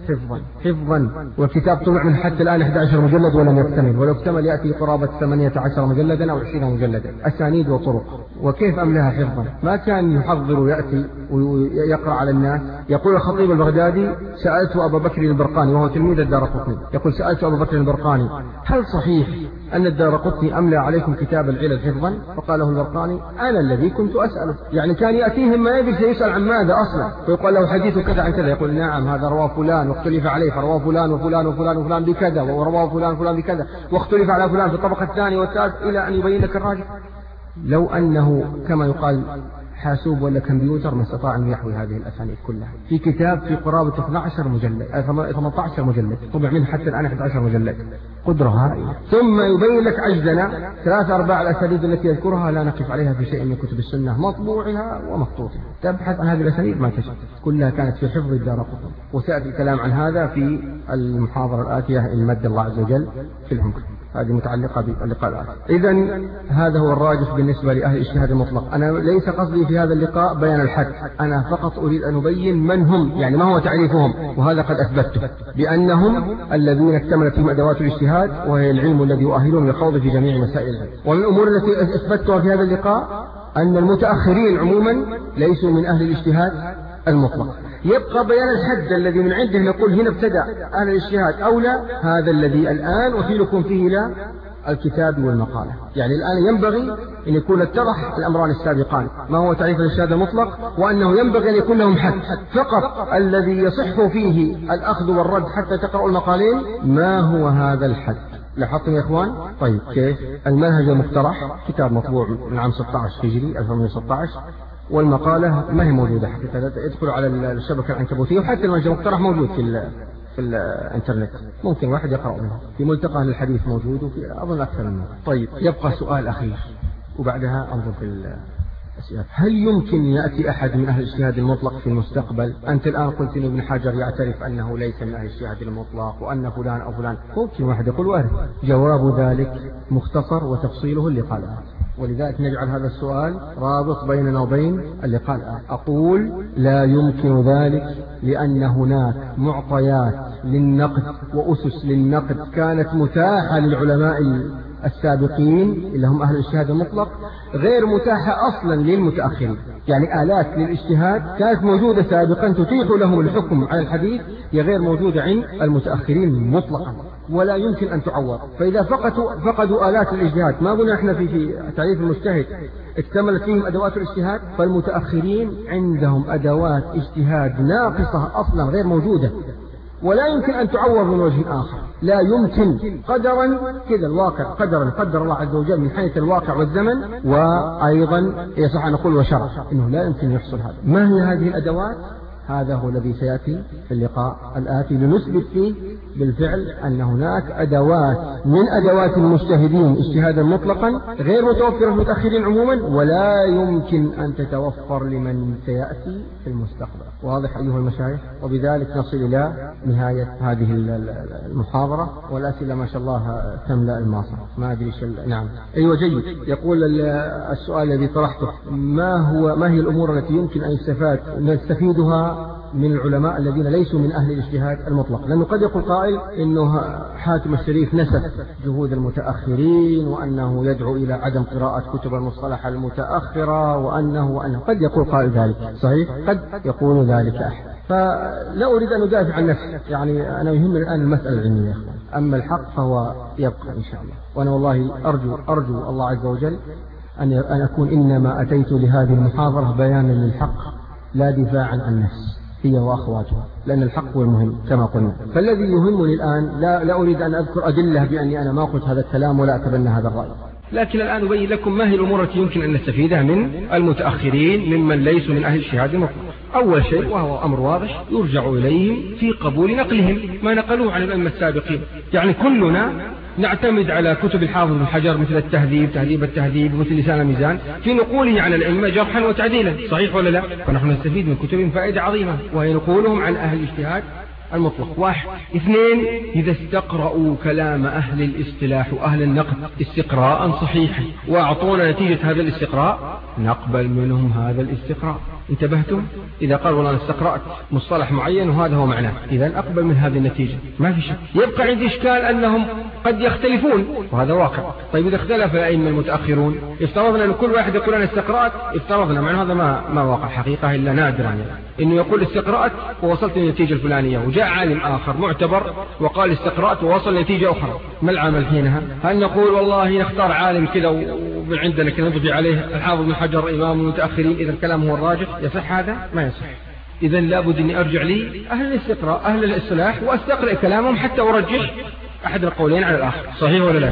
حفظا، والكتاب طلع من حتى الآن 11 مجلد ولم يكتمل، ولو اكتمل يأتي قرابة 18 مجلدا أو 20 مجلدا، أسانيد وطرق. وكيف أملاها حفظا؟ ما كان يحضر ويأتي ويقرأ على الناس. يقول الخطيب البغدادي سألت أبا بكر البرقاني وهو تلميذ الدارقطني، يقول سألت أبا بكر البرقاني هل صحيح أن الدارقطني أملى عليكم كتاب العلل حفظا؟ فقال له البرقاني أنا الذي كنت أسأله. يعني كان يأتيهم ما يبي سيسأل عن ماذا أصلا، ويقول له حديث كذا عن كذا، يقول نعم هذا رواه فلان واختلف عليه، فرواه فلان وفلان وفلان وفلان بكذا، ورواه فلان وفلان بكذا، واختلف على فلان في الطبقة الثانية والثالث، إلى أن يبين لك الراجح. لو أنه كما يقال حاسوب ولا كمبيوتر ما استطاع أن يحوي هذه الأسانيد كلها في كتاب في قرابة 18 مجلد طبع منه حتى الآن 11 مجلد، قدرة هائلة. ثم يبين لك عجزنا 3/4 الأسانيد التي يذكرها لا نقف عليها في شيء من كتب السنة مطبوعها ومخطوطها. تبحث عن هذه الأسانيد ما تجد، كلها كانت في حفظ الدارقطني، وسيأتي الكلام عن هذا في المحاضرة الآتية إن مد الله عز وجل في العمر، هذه متعلقة باللقاء الآخر. إذن هذا هو الراجح بالنسبة لأهل الاجتهاد المطلق. أنا ليس قصدي في هذا اللقاء بيان الحد، أنا فقط أريد أن أبين من هم، يعني ما هو تعريفهم، وهذا قد أثبته بأنهم الذين اكتملت فيهم أدوات الاجتهاد، وهي العلم الذي يؤهلهم للخوض في جميع مسائل العلم. ومن الأمور التي أثبتها في هذا اللقاء أن المتأخرين عموما ليسوا من أهل الاجتهاد المطلق. يبقى بيان الحد الذي من عنده نقول هنا ابتدأ أهل الاجتهاد أو لا، هذا الذي الآن أثيركم فيه لا الكتاب والمقالة. يعني الآن ينبغي أن يكون اتضح الأمران السابقان، ما هو تعريف الاجتهاد المطلق، وأنه ينبغي أن يكون لهم حد فقط الذي يصح فيه الأخذ والرد حتى تقرأوا المقالين. ما هو هذا الحد؟ لاحظتم يا إخوان؟ طيب كيف؟ المنهج المقترح كتاب مطبوع من عام 16 هجري 1816، والمقالة ما هي موجودة حقيقة، ادخلوا على الشبكة العنكبوتية، وحتى المنهج المقترح موجود في الانترنت، ممكن واحد يقرأ منه، في ملتقى الحديث موجود، وفي أظن أكثر منه. طيب يبقى سؤال أخير وبعدها أنظر في الأسئلة. هل يمكن يأتي أحد من أهل الاجتهاد المطلق في المستقبل؟ أنت الآن قلت إن ابن حجر يعترف أنه ليس من أهل الاجتهاد المطلق، وأن فلان أو فلان، ممكن واحد يقول وارد. جواب ذلك مختصر وتفصيله اللقاء الآن، ولذلك نجعل هذا السؤال رابط بيننا وبين اللقاء الآن. أقول لا يمكن ذلك لأن هناك معطيات للنقد وأسس للنقد كانت متاحة للعلماء السابقين اللي هم أهل الاجتهاد المطلق غير متاحة أصلا للمتأخرين. يعني آلات للاجتهاد كانت موجودة سابقا تتيح لهم الحكم على الحديث هي غير موجودة عند المتأخرين مطلقا ولا يمكن أن تعوض. فإذا فقدوا آلات الاجتهاد، ما قلنا احنا في تعريف المجتهد اكتملت فيهم أدوات الاجتهاد، فالمتأخرين عندهم أدوات اجتهاد ناقصة أصلا غير موجودة ولا يمكن أن تعوض من وجه آخر. لا يمكن قدرا كذا الواقع قدرا قدر الله عز وجل من حيث الواقع والزمن، وأيضا يصح أن نقول وشرع إنه لا يمكن يحصل هذا. ما هي هذه الأدوات؟ هذا هو الذي سيأتي في اللقاء الآتي لنثبت فيه بالفعل أن هناك أدوات من أدوات المجتهدين اجتهادا مطلقا غير متوفرة في المتأخرين عموما ولا يمكن أن تتوفر لمن سيأتي في المستقبل. واضح أيها المشايخ؟ وبذلك نصل إلى نهاية هذه المحاضرة، والأسئلة ما شاء الله تملأ الماصة. ما أدري نعم أيوة جيد. يقول السؤال الذي طرحته ما هي الأمور التي يمكن أن نستفيدها من العلماء الذين ليسوا من أهل الاجتهاد المطلق؟ لأنه قد يقول قائل إنه حاتم الشريف نسف جهود المتأخرين وأنه يدعو إلى عدم قراءة كتب المصطلح المتأخرة وأنه قد يقول قائل ذلك. صحيح، قد يقول ذلك أحد. فلا أريد أن أدافع عن نفسي، يعني أنا يهمني الآن المسألة العلمية يا أخوان، أما الحق فهو يبقى إن شاء الله. وأنا والله أرجو الله عز وجل أن أكون إنما أتيت لهذه المحاضرة بيانا للحق لا دفاعا عن نفسي هي وأخواتها، لأن الحق هو المهم كما قلنا. فالذي يهمني الآن لا أريد أن أذكر أدلة بأني أنا ما قلت هذا الكلام ولا أتبنى هذا الرأي، لكن الآن أبين لكم ما هي الأمور التي يمكن أن نستفيدها من المتأخرين ممن ليسوا من أهل الاجتهاد المطلق. أول شيء وهو أمر واضح يرجع إليهم في قبول نقلهم ما نقلوه عن الأئمة السابقين. يعني كلنا نعتمد على كتب الحافظ بن حجر مثل التهذيب، تهذيب التهذيب، مثل لسان الميزان في نقوله عن الأئمة جرحا وتعديلا، صحيح ولا لا؟ فنحن نستفيد من كتبهم فائدة عظيمة وهي نقولهم عن أهل الاجتهاد المطلق. واحد. اثنين، إذا استقرأوا كلام أهل الاصطلاح وأهل النقد استقراء صحيحا وأعطونا نتيجة هذا الاستقراء نقبل منهم هذا الاستقراء. انتبهتم؟ إذا قالوا والله أنا استقرأت مصطلح معين وهذا هو معناه، إذا أقبل من هذه النتيجة ما في شك. يبقى عندي إشكال أنهم قد يختلفون وهذا واقع. طيب إذا اختلف الأئمة المتأخرون افترضنا أن كل واحد يقول أنا استقرأت، افترضنا مع هذا ما واقع حقيقة إلا نادرا يعني إنه يقول استقرأت ووصلت للنتيجة الفلانية، وجاء عالم آخر معتبر وقال استقرأت ووصل لنتيجة أخرى، ما العمل حينها؟ هل نقول والله نختار عالم كذا ومن عندنا كذا نضبي عليه الحافظ بن حجر إمام المتأخرين إذا الكلام هو الراجح؟ يصح هذا؟ ما يصح. إذا لابد أني أرجع لي أهل الاستقراء أهل الإصلاح وأستقرأ كلامهم حتى أرجح أحد القولين على الآخر، صحيح ولا لا؟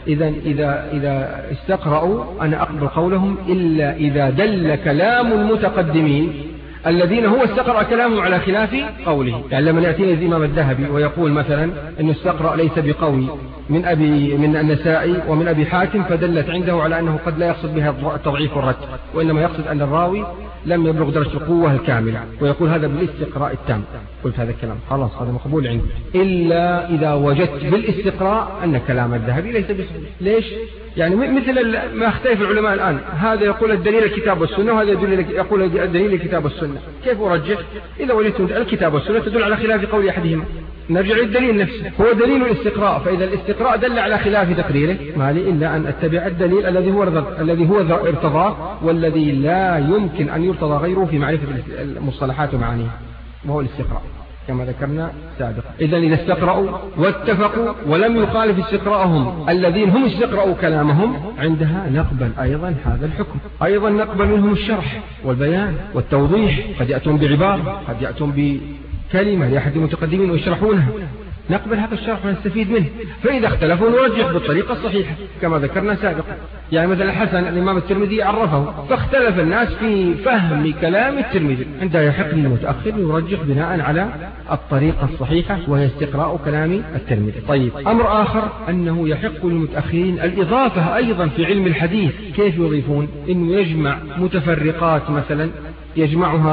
إذا استقرأوا أنا أقبل قولهم إلا إذا دل كلام المتقدمين الذين هو استقرأ كلامهم على خلاف قوله. يعني لما يأتينا الإمام الذهبي ويقول مثلا أن استقرأ ليس بقوي من النسائي ومن أبي حاتم فدلت عنده على أنه قد لا يقصد بها التضعيف والرد، وإنما يقصد أن الراوي لم يبلغ درجة القوة الكاملة، ويقول هذا بالاستقراء التام. قلت هذا الكلام خلاص هذا مقبول عندي إلا إذا وجدت بالاستقراء أن كلام الذهبي ليس بصحيح. ليش؟ يعني مثل ما اختلف العلماء الآن، هذا يقول الدليل الكتاب والسنة وهذا يقول الدليل الكتاب والسنة. كيف أرجح؟ إذا وجدت الكتاب والسنة تدل على خلاف قول أحدهما نرجع للدليل نفسه هو دليل الاستقراء، فإذا الاستقراء دل على خلاف تقريره ما لي إلا أن أتبع الدليل الذي هو ارتضاه والذي لا يمكن أن يرتضى غيره في معرفة المصطلحات ومعانيها، وهو الاستقراء كما ذكرنا سابقا. إذا إذا استقرأوا واتفقوا ولم يخالف استقراءهم الذين هم استقرأوا كلامهم عندها نقبل أيضا هذا الحكم. أيضا نقبل منهم الشرح والبيان والتوضيح، قد يأتون بعبارة قد يأتون بكلمة لأحد المتقدمين ويشرحونها، نقبل هذا الشرح ونستفيد منه. فإذا اختلفوا نرجح بالطريقة الصحيحة كما ذكرنا سابقا. يعني مثلا الحسن الإمام الترمذي عرفه فاختلف الناس في فهم كلام الترمذي، عندها يحق للمتأخر يرجح بناء على الطريقة الصحيحة وهي استقراء كلام الترمذي. طيب أمر آخر أنه يحق للمتأخرين الإضافة أيضا في علم الحديث. كيف يضيفون؟ إنه يجمع متفرقات مثلا يجمعها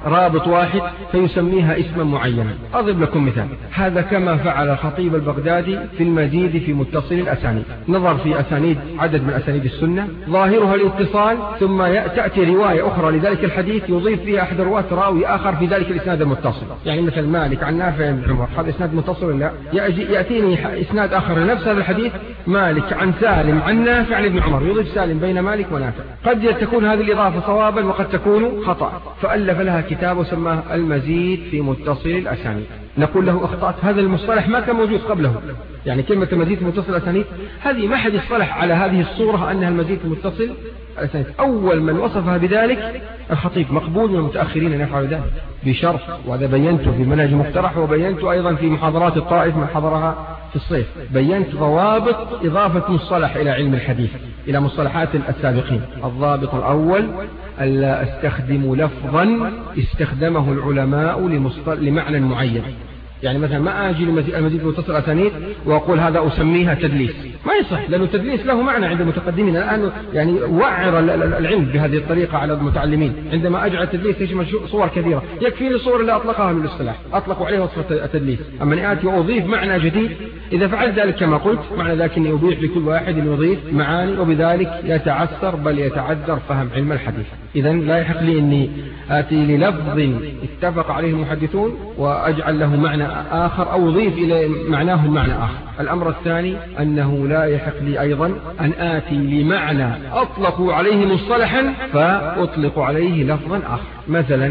رابط واحد فيسميها اسما معينا. أضرب لكم مثال، هذا كما فعل الخطيب البغدادي في المزيد في متصل الأسانيد. نظر في أسانيد عدد من أسانيد السنة ظاهرها الاتصال، ثم تأتي رواية أخرى لذلك الحديث يضيف فيها أحد الرواة راوي آخر في ذلك الإسناد المتصل. يعني مثل مالك عن نافع بن عمر، هذا إسناد متصل لا؟ يأتيني إسناد آخر لنفس هذا الحديث، مالك عن سالم عن نافع عن ابن عمر، يضيف سالم بين مالك ونافع. قد تكون هذه الإضافة صوابا وقد تكون خطأ، فألف لها كتاب وسماه المزيد في متصل الأسانيد. نقول له أخطأت، هذا المصطلح ما كان موجود قبله. يعني كلمة المزيد في متصل الأسانيد هذه ما حد يصطلح على هذه الصورة أنها المزيد في متصل الأسانيد. أول من وصفها بذلك الخطيب، مقبول من المتأخرين أن يفعل ذلك بشرط، وهذا بينته في منهج مقترح، وبينته أيضا في محاضرات الطائف من حضرها في الصيف. بينت ضوابط إضافة مصطلح إلى علم الحديث إلى مصطلحات السابقين. الضابط الأول ألا أستخدم لفظا استخدمه العلماء لمعنى معين. يعني مثلا ما أجي المزيد متصل أسانيد وأقول هذا أسميها تدليس، ما يصح، لأنه التدليس له معنى عند المتقدمين الآن. يعني وعر العلم بهذه الطريقة على المتعلمين. عندما أجعل التدليس تشمل صور كثيرة، يكفيني الصور اللي أطلقها من الاصطلاح، أطلقوا عليها وصف التدليس. أما أن آتي وأضيف معنى جديد، إذا فعلت ذلك كما قلت معنى ذلك أني أبيح لكل واحد أن يضيف معاني، وبذلك يتعثر بل يتعذر فهم علم الحديث. إذا لا يحق لي أني آتي للفظ اتفق عليه المحدثون وأجعل له معنى آخر أو أضيف إلى معناه معنى آخر. الأمر الثاني أنه لا يحق لي أيضا أن آتي لمعنى أطلقوا عليه مصطلحا فأطلق عليه لفظا آخر. مثلا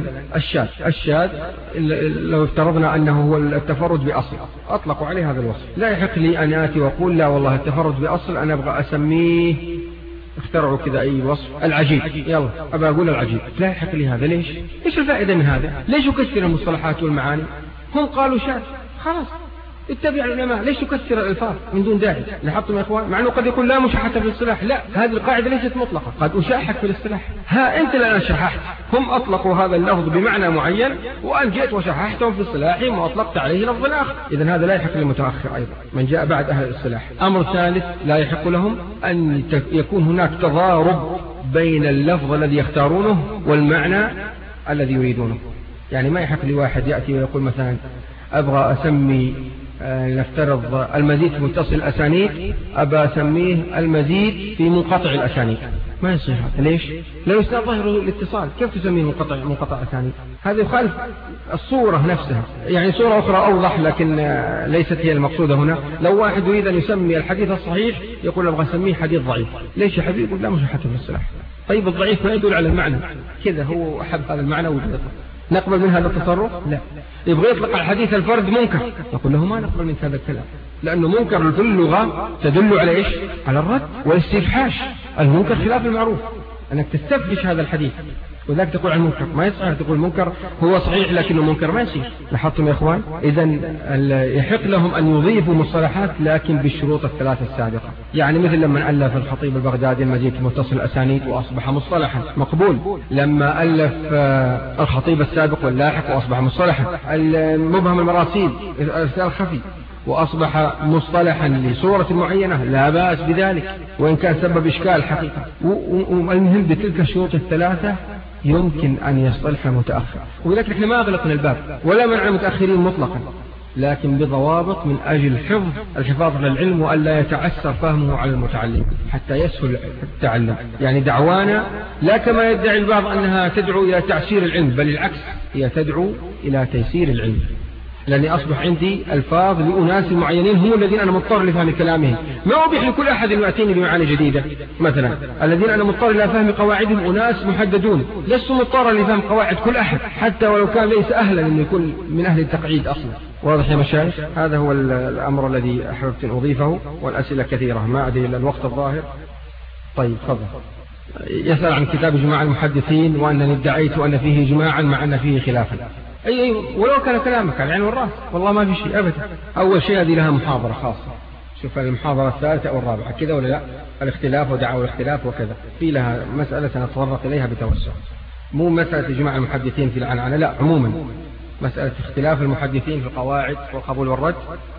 الشاذ لو افترضنا أنه هو التفرد بأصل، أطلقوا عليه هذا الوصف، لا يحق لي أن آتي وأقول لا والله التفرد بأصل أنا أبغى أسميه، اخترعوا كذا أي وصف، العجيب، يلا أبغى أقول العجيب، لا يحق لي هذا. ليش الفائدة من هذا؟ ليش يكسر المصطلحات والمعاني؟ هم قالوا شاذ، خلاص اتبع العلماء، ليش تكسر الألفاظ من دون داعي؟ لاحظتم يا إخوان؟ مع أنه قد يقول لا مشاحة في الاصطلاح، لا، هذه القاعدة ليست مطلقة، قد أشاحك في الاصطلاح. ها أنت الآن شححت، هم أطلقوا هذا اللفظ بمعنى معين وأن جئت وشححتهم في اصطلاحهم وأطلقت عليه لفظ آخر. إذن هذا لا يحق للمتأخر أيضا من جاء بعد أهل الاصطلاح. أمر ثالث، لا يحق لهم أن يكون هناك تضارب بين اللفظ الذي يختارونه والمعنى الذي يريدونه. يعني ما يحق لواحد يأتي ويقول مثلا أبغى أسمي نفترض المزيد في متصل الأسانيد، أبغى أسميه المزيد في منقطع الأسانيد، ما يصير هذا. ليش؟ لا يستطيع ظاهر الاتصال، كيف تسميه منقطع أسانيد؟ هذا يخالف الصورة نفسها. يعني صورة أخرى أوضح لكن ليست هي المقصودة هنا. لو واحد يريد أن يسمي الحديث الصحيح يقول أبغى أسميه حديث ضعيف، ليش يا حبيبي؟ يقول لا مشاحة في الاصطلاح. طيب الضعيف ما يدل على المعنى كذا، هو أحب هذا المعنى وجدته، نقبل من هذا التصرف؟ لا. يبغى يطلق على الحديث الفرد منكر، نقول له ما نقبل من هذا الكلام، لأنه منكر في اللغة تدل على إيش؟ على الرد والاستفحاش. المنكر خلاف المعروف، أنك تستفحش هذا الحديث، وذلك تقول عن المنكر ما يصح، تقول منكر هو صحيح لكنه منكر ما يصير. لاحظتم يا إخوان؟ إذن يحق لهم أن يضيفوا مصطلحات لكن بالشروط الثلاثة السابقة. يعني مثل لما ألف الخطيب البغدادي المزيد في متصل الأسانيد وأصبح مصطلحا مقبول، لما ألف الخطيب السابق واللاحق وأصبح مصطلحا، المبهم المراسيل الإرسال الخفي وأصبح مصطلحا لصورة معينة، لا بأس بذلك وإن كان سبب إشكال حقيقة. والمهم بتلك الشروط الثلاثة يمكن أن يصطلح المتأخر، ولذلك نحن ما أغلقنا الباب ولا منع المتأخرين مطلقا، لكن بضوابط من أجل الحفاظ على العلم وألا يتعسر فهمه على المتعلم حتى يسهل التعلم. يعني دعوانا لا كما يدعي البعض أنها تدعو إلى تعسير العلم، بل العكس، هي تدعو إلى تيسير العلم، لأني أصبح عندي ألفاظ لأناس معينين هم الذين أنا مضطر لفهم كلامهم. ما أبيح لكل أحد أن يأتيني بمعاني جديدة. مثلا الذين أنا مضطر لفهم قواعدهم أناس محددون، لست مضطر لفهم قواعد كل أحد حتى ولو كان ليس أهلا أن يكون من أهل التقعيد أصلا. واضح يا مشايخ؟ هذا هو الأمر الذي أحببت أن أضيفه، والأسئلة كثيرة ما أدري إلا الوقت الظاهر. طيب تفضل. يسأل عن كتاب إجماع المحدثين وأنني ادعيت أن فيه إجماعا مع أن فيه خلافا. أي ولو كان كلامك على العين والرأس، والله ما في شيء أبدا. أول شيء هذه لها محاضرة خاصة، شوف المحاضرة الثالثة أو الرابعة كذا ولا لا، الاختلاف ودعوة الاختلاف وكذا، في لها مسألة سنتطرق إليها بتوسع، مو مسألة إجماع المحدثين في العنعنة، لا، عموما مسألة اختلاف المحدثين في القواعد والقبول والرد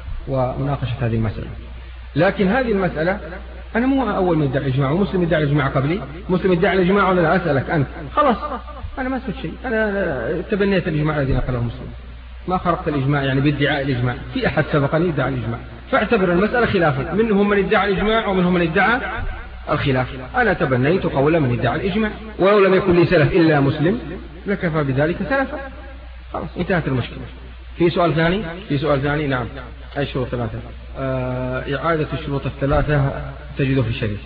ومناقشة هذه المسألة. لكن هذه المسألة أنا مو أول من يدعي الإجماع، ومسلم يدعي الإجماع قبلي، مسلم يدعي الإجماع ولا لا؟ أسألك أنت، خلاص أنا ما سويت شيء، أنا تبنيت الإجماع الذي نقله مسلم، ما خرقت الإجماع يعني بادعاء الإجماع. في أحد سبقني ادعى الإجماع، فاعتبر المسألة خلافا، منهم من ادعى الإجماع ومنهم من ادعى الخلاف. أنا تبنيت قول من ادعى الإجماع، ولو لم يكن لي سلف إلا مسلم لكفى بذلك سلفا. خلاص انتهت المشكلة. في سؤال ثاني؟ في سؤال ثاني؟ نعم. أي شروط ثلاثة؟ إعادة الشروط الثلاثة تجده في الشريط.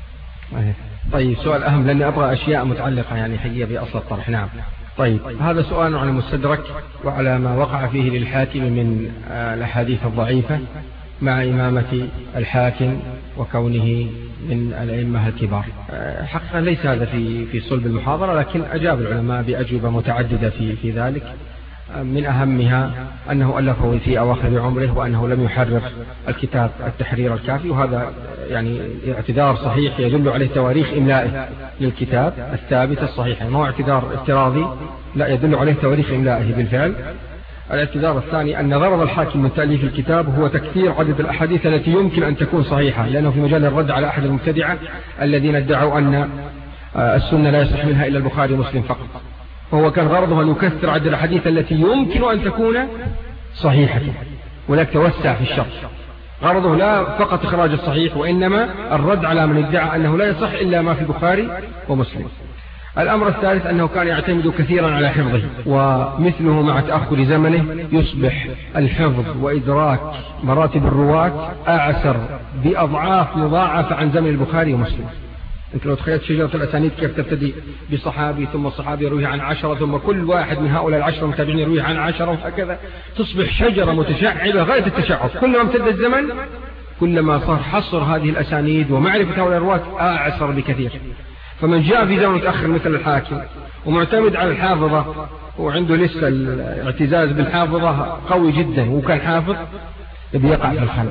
طيب سؤال أهم لأني أبغى أشياء متعلقة يعني حقيقة بأصل الطرح. نعم. طيب هذا سؤال عن المستدرك وعلى ما وقع فيه للحاكم من الأحاديث الضعيفة مع إمامة الحاكم وكونه من الأئمة الكبار. حقيقة ليس هذا في صلب المحاضرة، لكن أجاب العلماء بأجوبة متعددة في ذلك. من أهمها أنه ألفه في أواخر عمره وأنه لم يحرر الكتاب التحرير الكافي، وهذا يعني اعتذار صحيح يدل عليه تواريخ إملائه للكتاب الثابت الصحيح، ما هو اعتذار افتراضي، لا يدل عليه تواريخ إملائه بالفعل. الاعتذار الثاني أن غرض الحاكم من تأليف الكتاب هو تكثير عدد الأحاديث التي يمكن أن تكون صحيحة، لأنه في مجال الرد على أحد المبتدعة الذين ادعوا أن السنة لا يصح منها إلا البخاري ومسلم فقط، فهو كان غرضه أن يكثر عدد الأحاديث التي يمكن أن تكون صحيحة، ولكن توسع في الشرح. غرضه لا فقط إخراج الصحيح، وإنما الرد على من ادعى أنه لا يصح إلا ما في البخاري ومسلم. الأمر الثالث أنه كان يعتمد كثيرا على حفظه، ومثله مع تأخر زمنه يصبح الحفظ وإدراك مراتب الرواة أعسر بأضعاف مضاعفة عن زمن البخاري ومسلم. أنت لو تخيلت شجرة الأسانيد كيف تبتدي بصحابي ثم الصحابي يروي عن 10 ثم كل واحد من هؤلاء 10 المتابعين يروي عن 10، وهكذا تصبح شجرة متشعبة غاية التشعب. كلما امتد الزمن كلما صار حصر هذه الأسانيد ومعرفة هؤلاء الرواة أعسر بكثير. فمن جاء في زمن متأخر مثل الحاكم ومعتمد على الحافظة وعنده لسه الاعتزاز بالحافظة قوي جدا وكان حافظ، بيقع في الخلل.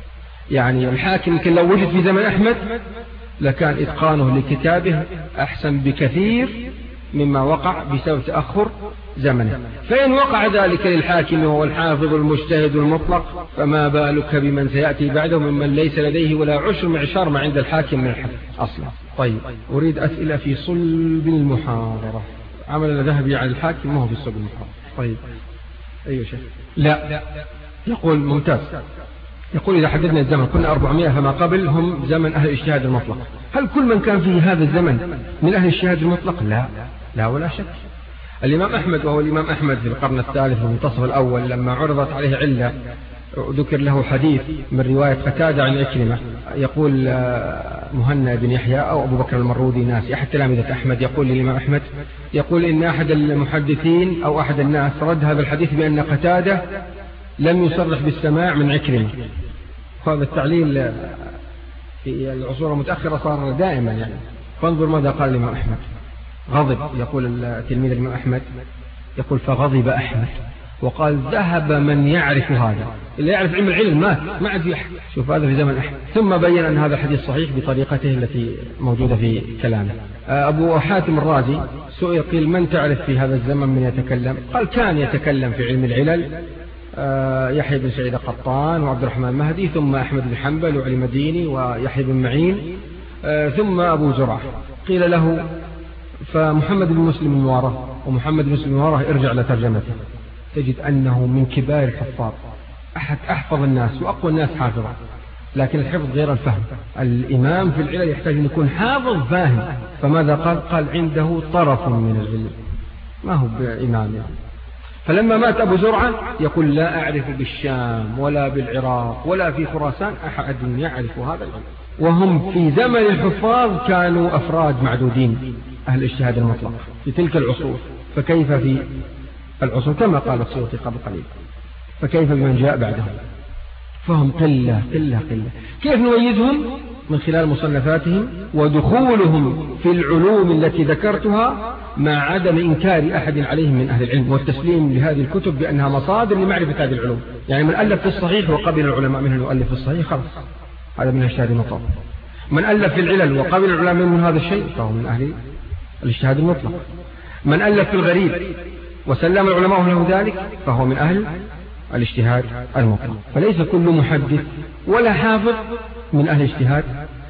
يعني الحاكم يمكن لو وجد في زمن أحمد لكان إتقانه لكتابه أحسن بكثير مما وقع بسبب تأخر زمنه. فإن وقع ذلك للحاكم وهو الحافظ المجتهد المطلق، فما بالك بمن سيأتي بعده ممن ليس لديه ولا عشر معشار ما عند الحاكم من الحفظ أصلا. طيب أريد أسئلة في صلب المحاضرة. عمل ذهبي عن الحاكم ما هو في صلب المحاضرة. طيب أيوة شيء؟ لا. يقول ممتاز. يقول إذا حددنا الزمن كنا 400 فما قبل هم زمن أهل الاجتهاد المطلق، هل كل من كان في هذا الزمن من أهل الاجتهاد المطلق؟ لا ولا شك. الإمام أحمد وهو الإمام أحمد في القرن الثالث في المنتصف الأول لما عرضت عليه علة ذكر له حديث من رواية قتادة عن عكرمة، يقول مهنا بن يحيى أو أبو بكر المرودي ناس أحد تلامذة أحمد يقول للإمام أحمد، يقول إن أحد المحدثين أو أحد الناس رد هذا الحديث بأن قتادة لم يصرح بالسماع من عكرمة. هذا التعليل في العصور المتأخرة صار دائما يعني. فانظر ماذا قال الإمام أحمد، غضب. يقول تلميذ الإمام أحمد يقول فغضب أحمد وقال ذهب من يعرف هذا، اللي يعرف علم العلم ما عاد في أحد. شوف هذا في زمن أحمد. ثم بين أن هذا الحديث صحيح بطريقته التي موجودة في كلامه. أبو حاتم الرازي سئل قيل من تعرف في هذا الزمن من يتكلم؟ قال كان يتكلم في علم العلل يحيى بن سعيد القطان وعبد الرحمن المهدي، ثم أحمد بن حنبل وعلي المديني ويحيى بن معين، ثم أبو زرعة. قيل له فمحمد بن مسلم الموارى، ومحمد بن مسلم الموارى ارجع لترجمته تجد أنه من كبار الحفاظ، أحد أحفظ الناس وأقوى الناس حافظا، لكن الحفظ غير الفهم. الإمام في العلل يحتاج أن يكون حافظ فاهم. فماذا قال عنده طرف من العلم ما هو بإمام يعني. فلما مات أبو زرعة يقول لا أعرف بالشام ولا بالعراق ولا في خراسان أحد يعرف هذا العلم، وهم في زمن الحفاظ كانوا أفراد معدودين أهل الاجتهاد المطلق في تلك العصور، فكيف في العصور كما قال السيوطي قبل قليل، فكيف بمن جاء بعدهم؟ فهم قلة. كيف نميزهم؟ من خلال مصنفاتهم ودخولهم في العلوم التي ذكرتها مع عدم إنكار أحد عليهم من أهل العلم، والتسليم لهذه الكتب بأنها مصادر لمعرفة هذه العلوم. يعني من ألف في الصحيح وقبل العلماء منه يؤلف في الصحيح خلاص، هذا من اجتهاد المطلق. من ألف في العلل وقبل العلماء من هذا الشيء فهو من أهل الاجتهاد المطلق. من ألف في الغريب وسلم العلماء له ذلك فهو من أهل الاجتهاد المطلق. فليس كل محدث ولا حافظ من أهل الاجتهاد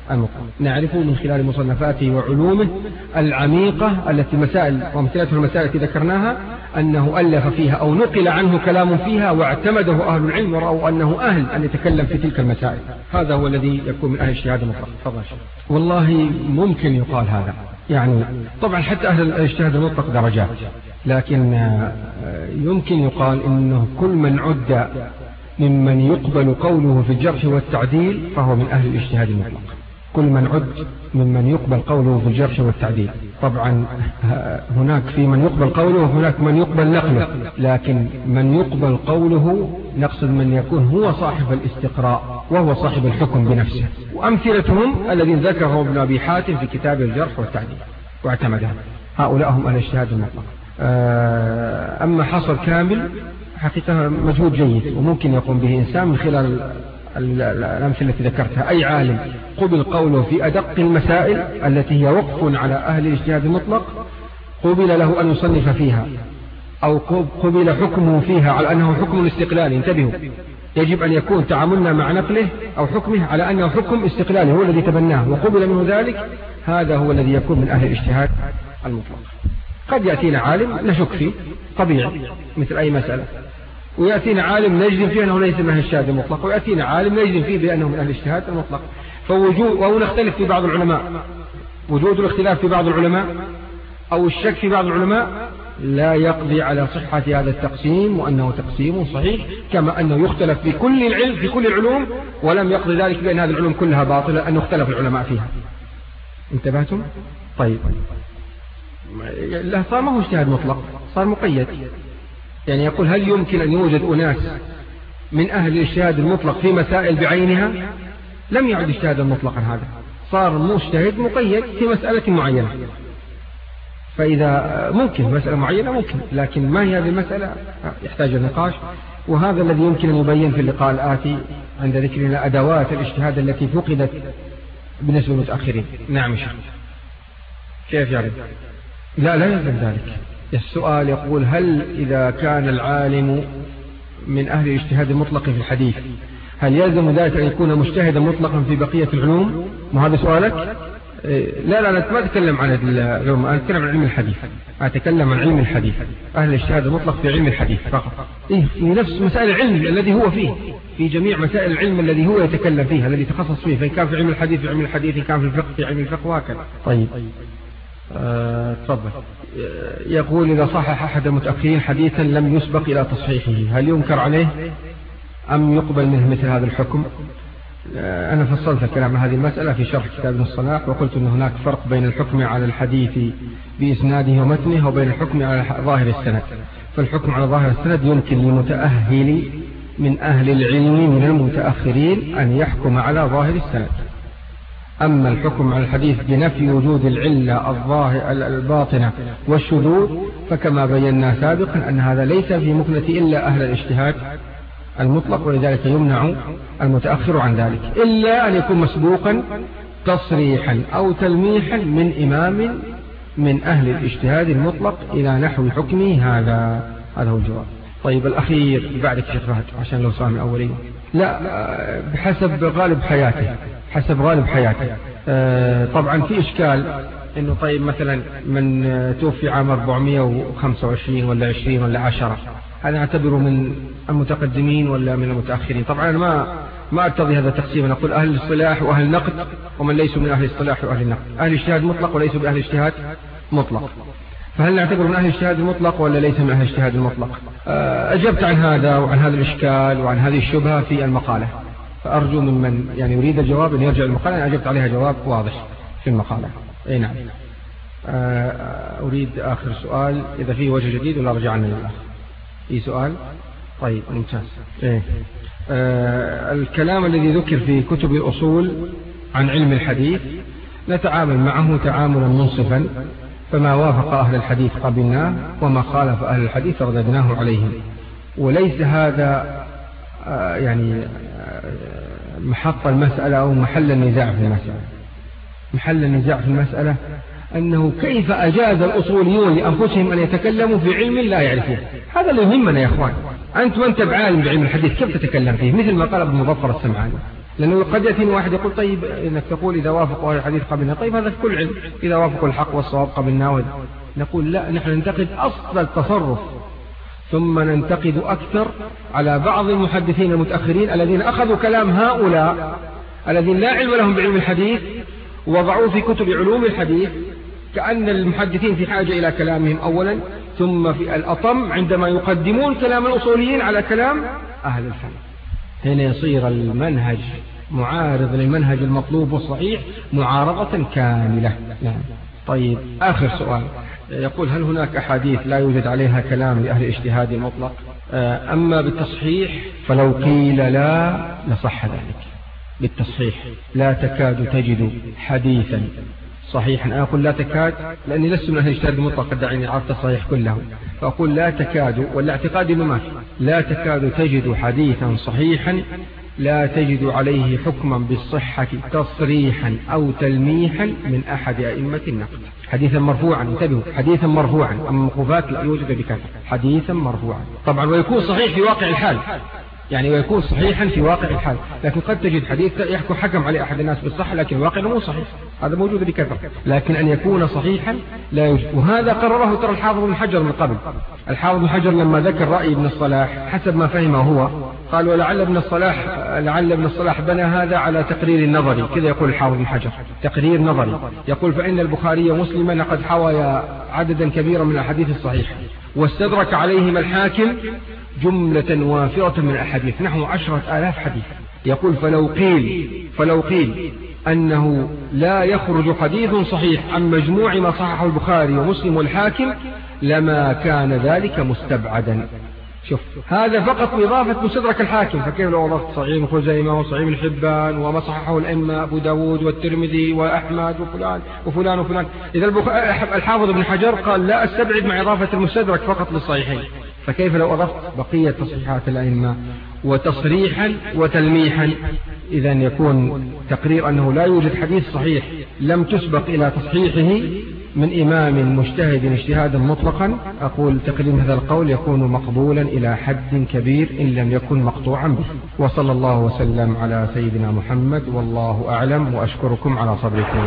المطلق. نعرفه من خلال مصنفاته وعلومه العميقة التي مسائل وامثلته المسائل التي ذكرناها أنه ألف فيها أو نقل عنه كلام فيها واعتمده أهل العلم ورأوا أنه أهل أن يتكلم في تلك المسائل. هذا هو الذي يكون من أهل الاجتهاد المطلق. تفضل. والله ممكن يقال هذا، يعني طبعا حتى أهل الاجتهاد المطلق درجات، لكن يمكن يقال إنه كل من عد ممن يقبل قوله في الجرح والتعديل فهو من أهل الاجتهاد المطلق. كل من عد ممن يقبل قوله في الجرح والتعديل. طبعا هناك في من يقبل قوله وهناك من يقبل نقله، لكن من يقبل قوله نقصد من يكون هو صاحب الاستقراء وهو صاحب الحكم بنفسه. وأمثلتهم الذين ذكره ابن أبي حاتم في كتاب الجرح والتعديل واعتمدها، هؤلاء هم أهل الاجتهاد المطلق. أما حصر كامل حقيقة مجهود جيد وممكن يقوم به إنسان من خلال الأمثلة التي ذكرتها. أي عالم قبل قوله في أدق المسائل التي هي وقف على أهل الاجتهاد المطلق قبل له أن يصنف فيها، أو قبل حكمه فيها على أنه حكم استقلالي. انتبهوا، يجب أن يكون تعاملنا مع نقله أو حكمه على أنه حكم استقلالي هو الذي تبناه وقبل منه ذلك، هذا هو الذي يكون من أهل الاجتهاد المطلق. قد يأتينا عالم نشك فيه طبيعي مثل أي مسألة، ويأتينا عالم نجزم فيه أنه ليس من أهل الاجتهاد المطلق، ويأتينا عالم نجزم فيه بأنه من أهل الاجتهاد المطلق. وهو نختلف في بعض العلماء، وجود الاختلاف في بعض العلماء أو الشك في بعض العلماء لا يقضي على صحة هذا التقسيم وأنه تقسيم صحيح، كما أنه يختلف في كل العلم في كل العلوم ولم يقضي ذلك بأن هذه العلوم كلها باطلة أنه اختلف العلماء فيها. انتبهتم؟ طيب، لا صار ما هو اجتهاد مطلق، صار مقيد. يعني يقول هل يمكن أن يوجد أناس من أهل الاجتهاد المطلق في مسائل بعينها؟ لم يعد اجتهادا مطلقا، هذا صار مجتهد مقيد في مسألة معينة. فإذا ممكن مسألة معينة ممكن، لكن ما هي هذه المسألة يحتاج النقاش، وهذا الذي يمكن أن يبين في اللقاء الآتي عند ذكرنا أدوات الاجتهاد التي فقدت بالنسبة للمتأخرين. نعم شيخ، كيف يعني؟ لا يلزم ذلك. السؤال يقول هل إذا كان العالم من أهل الاجتهاد المطلق في الحديث هل يلزم ذلك أن يكون مجتهدا مطلقا في بقية العلوم؟ ما هذا سؤالك؟ لا أنا ما أتكلم عن العلوم، أنا أتكلم عن علم الحديث. أتكلم عن علم الحديث، أهل الاجتهاد المطلق في علم الحديث فقط. في نفس مسائل العلم الذي هو فيه، في جميع مسائل العلم الذي هو يتكلم فيها الذي تخصص فيه، فإن كان في علم الحديث في علم الحديث، إن كان في الفقه في علم الفقه، وهكذا. طيب تفضل. يقول إذا صحح أحد المتأخرين حديثا لم يسبق إلى تصحيحه هل ينكر عليه أم يقبل منه مثل هذا الحكم؟ أنا فصلت الكلام عن هذه المسألة في شرح كتاب ابن الصلاح، وقلت أن هناك فرق بين الحكم على الحديث بإسناده ومتنه وبين الحكم على ظاهر السند. فالحكم على ظاهر السند يمكن للمتأهل من أهل العلم من المتأخرين أن يحكم على ظاهر السند. أما الحكم على الحديث بنفي وجود العلة الباطنة والشذوذ فكما بينا سابقا أن هذا ليس في مكنة إلا أهل الاجتهاد المطلق، ولذلك يمنع المتأخر عن ذلك إلا أن يكون مسبوقا تصريحا أو تلميحا من إمام من أهل الاجتهاد المطلق إلى نحو حكمه. هذا هو الجواب. طيب الأخير بعدك شيخ فهد عشان لو سؤال من أولين. لا، بحسب غالب حياته، حسب غالب حياته. طبعا في إشكال إنه طيب مثلا من توفي عام 425 ولا 20 ولا 10 هذا نعتبره من المتقدمين ولا من المتأخرين؟ طبعا ما أرتضي هذا التقسيم. أنا أقول أهل الاصطلاح وأهل النقد ومن ليسوا من أهل الاصطلاح وأهل النقد، أهل الاجتهاد مطلق وليسوا بأهل الاجتهاد مطلق. فهل نعتبر من أهل الاجتهاد المطلق ولا ليس من أهل الاجتهاد المطلق؟ أجبت عن هذا وعن هذا الإشكال وعن هذه الشبهة في المقالة، فأرجو من يعني يريد الجواب أن يرجع المقالة. أنا أجبت عليها جواب واضح في المقالة. أي نعم. أريد آخر سؤال إذا فيه وجه جديد ولا رجعنا للآخر. أي سؤال؟ طيب ممتاز. الكلام الذي ذكر في كتب الأصول عن علم الحديث نتعامل معه تعاملا منصفا، فما وافق أهل الحديث قبلناه وما خالف أهل الحديث رددناه عليهم، وليس هذا يعني محط المسألة أو محل النزاع في المسألة. محل النزاع في المسألة أنه كيف أجاز الأصوليون لأنفسهم أن يتكلموا في علم لا يعرفون. هذا اللي يهمنا يا أخوان. أنت بعالم بعلم الحديث كيف تتكلم فيه؟ مثل ما قال ابن مظفر السمعاني لأنه قد يأتي واحد يقول طيب إنك تقول إذا وافقوا الحديث قبلنا، طيب هذا في كل علم، إذا وافقوا الحق والصواب قبلنا. نقول لا، نحن ننتقد أصل التصرف، ثم ننتقد أكثر على بعض المحدثين المتأخرين الذين أخذوا كلام هؤلاء الذين لا علم لهم بعلم الحديث ووضعوه في كتب علوم الحديث، كأن المحدثين في حاجة إلى كلامهم أولا، ثم في الأطم عندما يقدمون كلام الأصوليين على كلام أهل الفن. هنا يصير المنهج معارض للمنهج المطلوب والصحيح معارضة كاملة. نعم. طيب آخر سؤال، يقول هل هناك أحاديث لا يوجد عليها كلام لأهل الاجتهاد المطلق؟ أما بالتصحيح فلو قيل لا لصح ذلك. بالتصحيح لا تكاد تجد حديثا صحيحا. أنا أقول لا تكاد لأني لست من أهل الاجتهاد المطلق، دعني عرفت الصحيح كله، فأقول لا تكاد، ولا اعتقادي ما في، لا تكاد تجد حديثا صحيحا لا تجد عليه حكما بالصحة تصريحا أو تلميحا من أحد أئمة النقد. حديثا مرفوعا، انتبهوا، حديثا مرفوعا، أما موقوفات لا يوجد بكثرة. حديثا مرفوعا طبعا، ويكون صحيح في واقع الحال، يعني ويكون صحيحا في واقع الحال، لكن قد تجد حديث يحكم حكم عليه أحد الناس بالصحة لكن الواقع مو صحيح، هذا موجود بكثرة. لكن أن يكون صحيحا لا يوجد، وهذا قرره ترى الحافظ بن حجر من قبل. الحافظ بن حجر لما ذكر رأي ابن الصلاح حسب ما فهمه هو، قال ولعل ابن الصلاح بنى هذا على تقرير النظري، كذا يقول الحافظ بن حجر، تقرير نظري، يقول فإن البخاري ومسلم لقد حوى عددا كبيرا من الأحاديث الصحيحة، واستدرك عليهم الحاكم جملة وافرة من الأحاديث نحو 10,000 حديث. يقول فلو قيل أنه لا يخرج حديث صحيح عن مجموع ما صححه البخاري ومسلم والحاكم لما كان ذلك مستبعدا. شوف، هذا فقط بإضافة مستدرك الحاكم، فكيف لو أضفت صحيح ابن خزيمة وصحيح ابن حبان وما صححه الأئمة أبو داود والترمذي وأحمد وفلان وفلان. إذا الحافظ ابن حجر قال لا أستبعد مع إضافة المستدرك فقط للصحيحين، فكيف لو أضفت بقية تصحيحات الأئمة وتصريحا وتلميحا؟ إذا يكون تقرير أنه لا يوجد حديث صحيح لم تسبق إلى تصحيحه من إمام مجتهد اجتهادا مطلقا. أقول تقرير هذا القول يكون مقبولا إلى حد كبير إن لم يكن مقطوعا به. وصلى الله وسلم على سيدنا محمد، والله أعلم، وأشكركم على صبركم.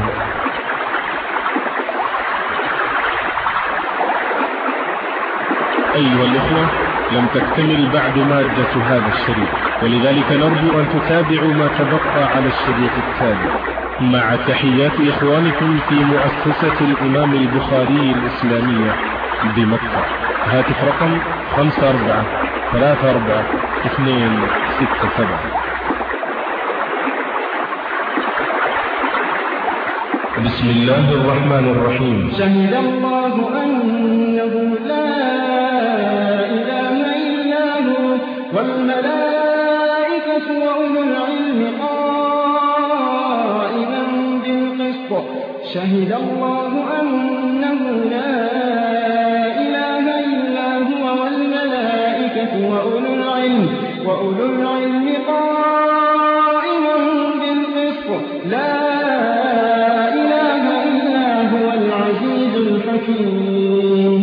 أيها الإخوة، لم تكتمل بعد مادة هذا الشريط، ولذلك نرجو أن تتابعوا ما تبقى على الشريط التالي، مع تحيات إخوانكم في مؤسسة الإمام البخاري الإسلامية بمكة. هاتف رقم 5434-267. بسم الله الرحمن الرحيم. شهد الله أنه لا إله إلا هو والملائكة وأولو العلم قائما بالقسط. شهد الله أنه لا إله إلا هو والملائكة وأولو العلم قائما بالقسط. لا إله إلا هو العزيز الحكيم.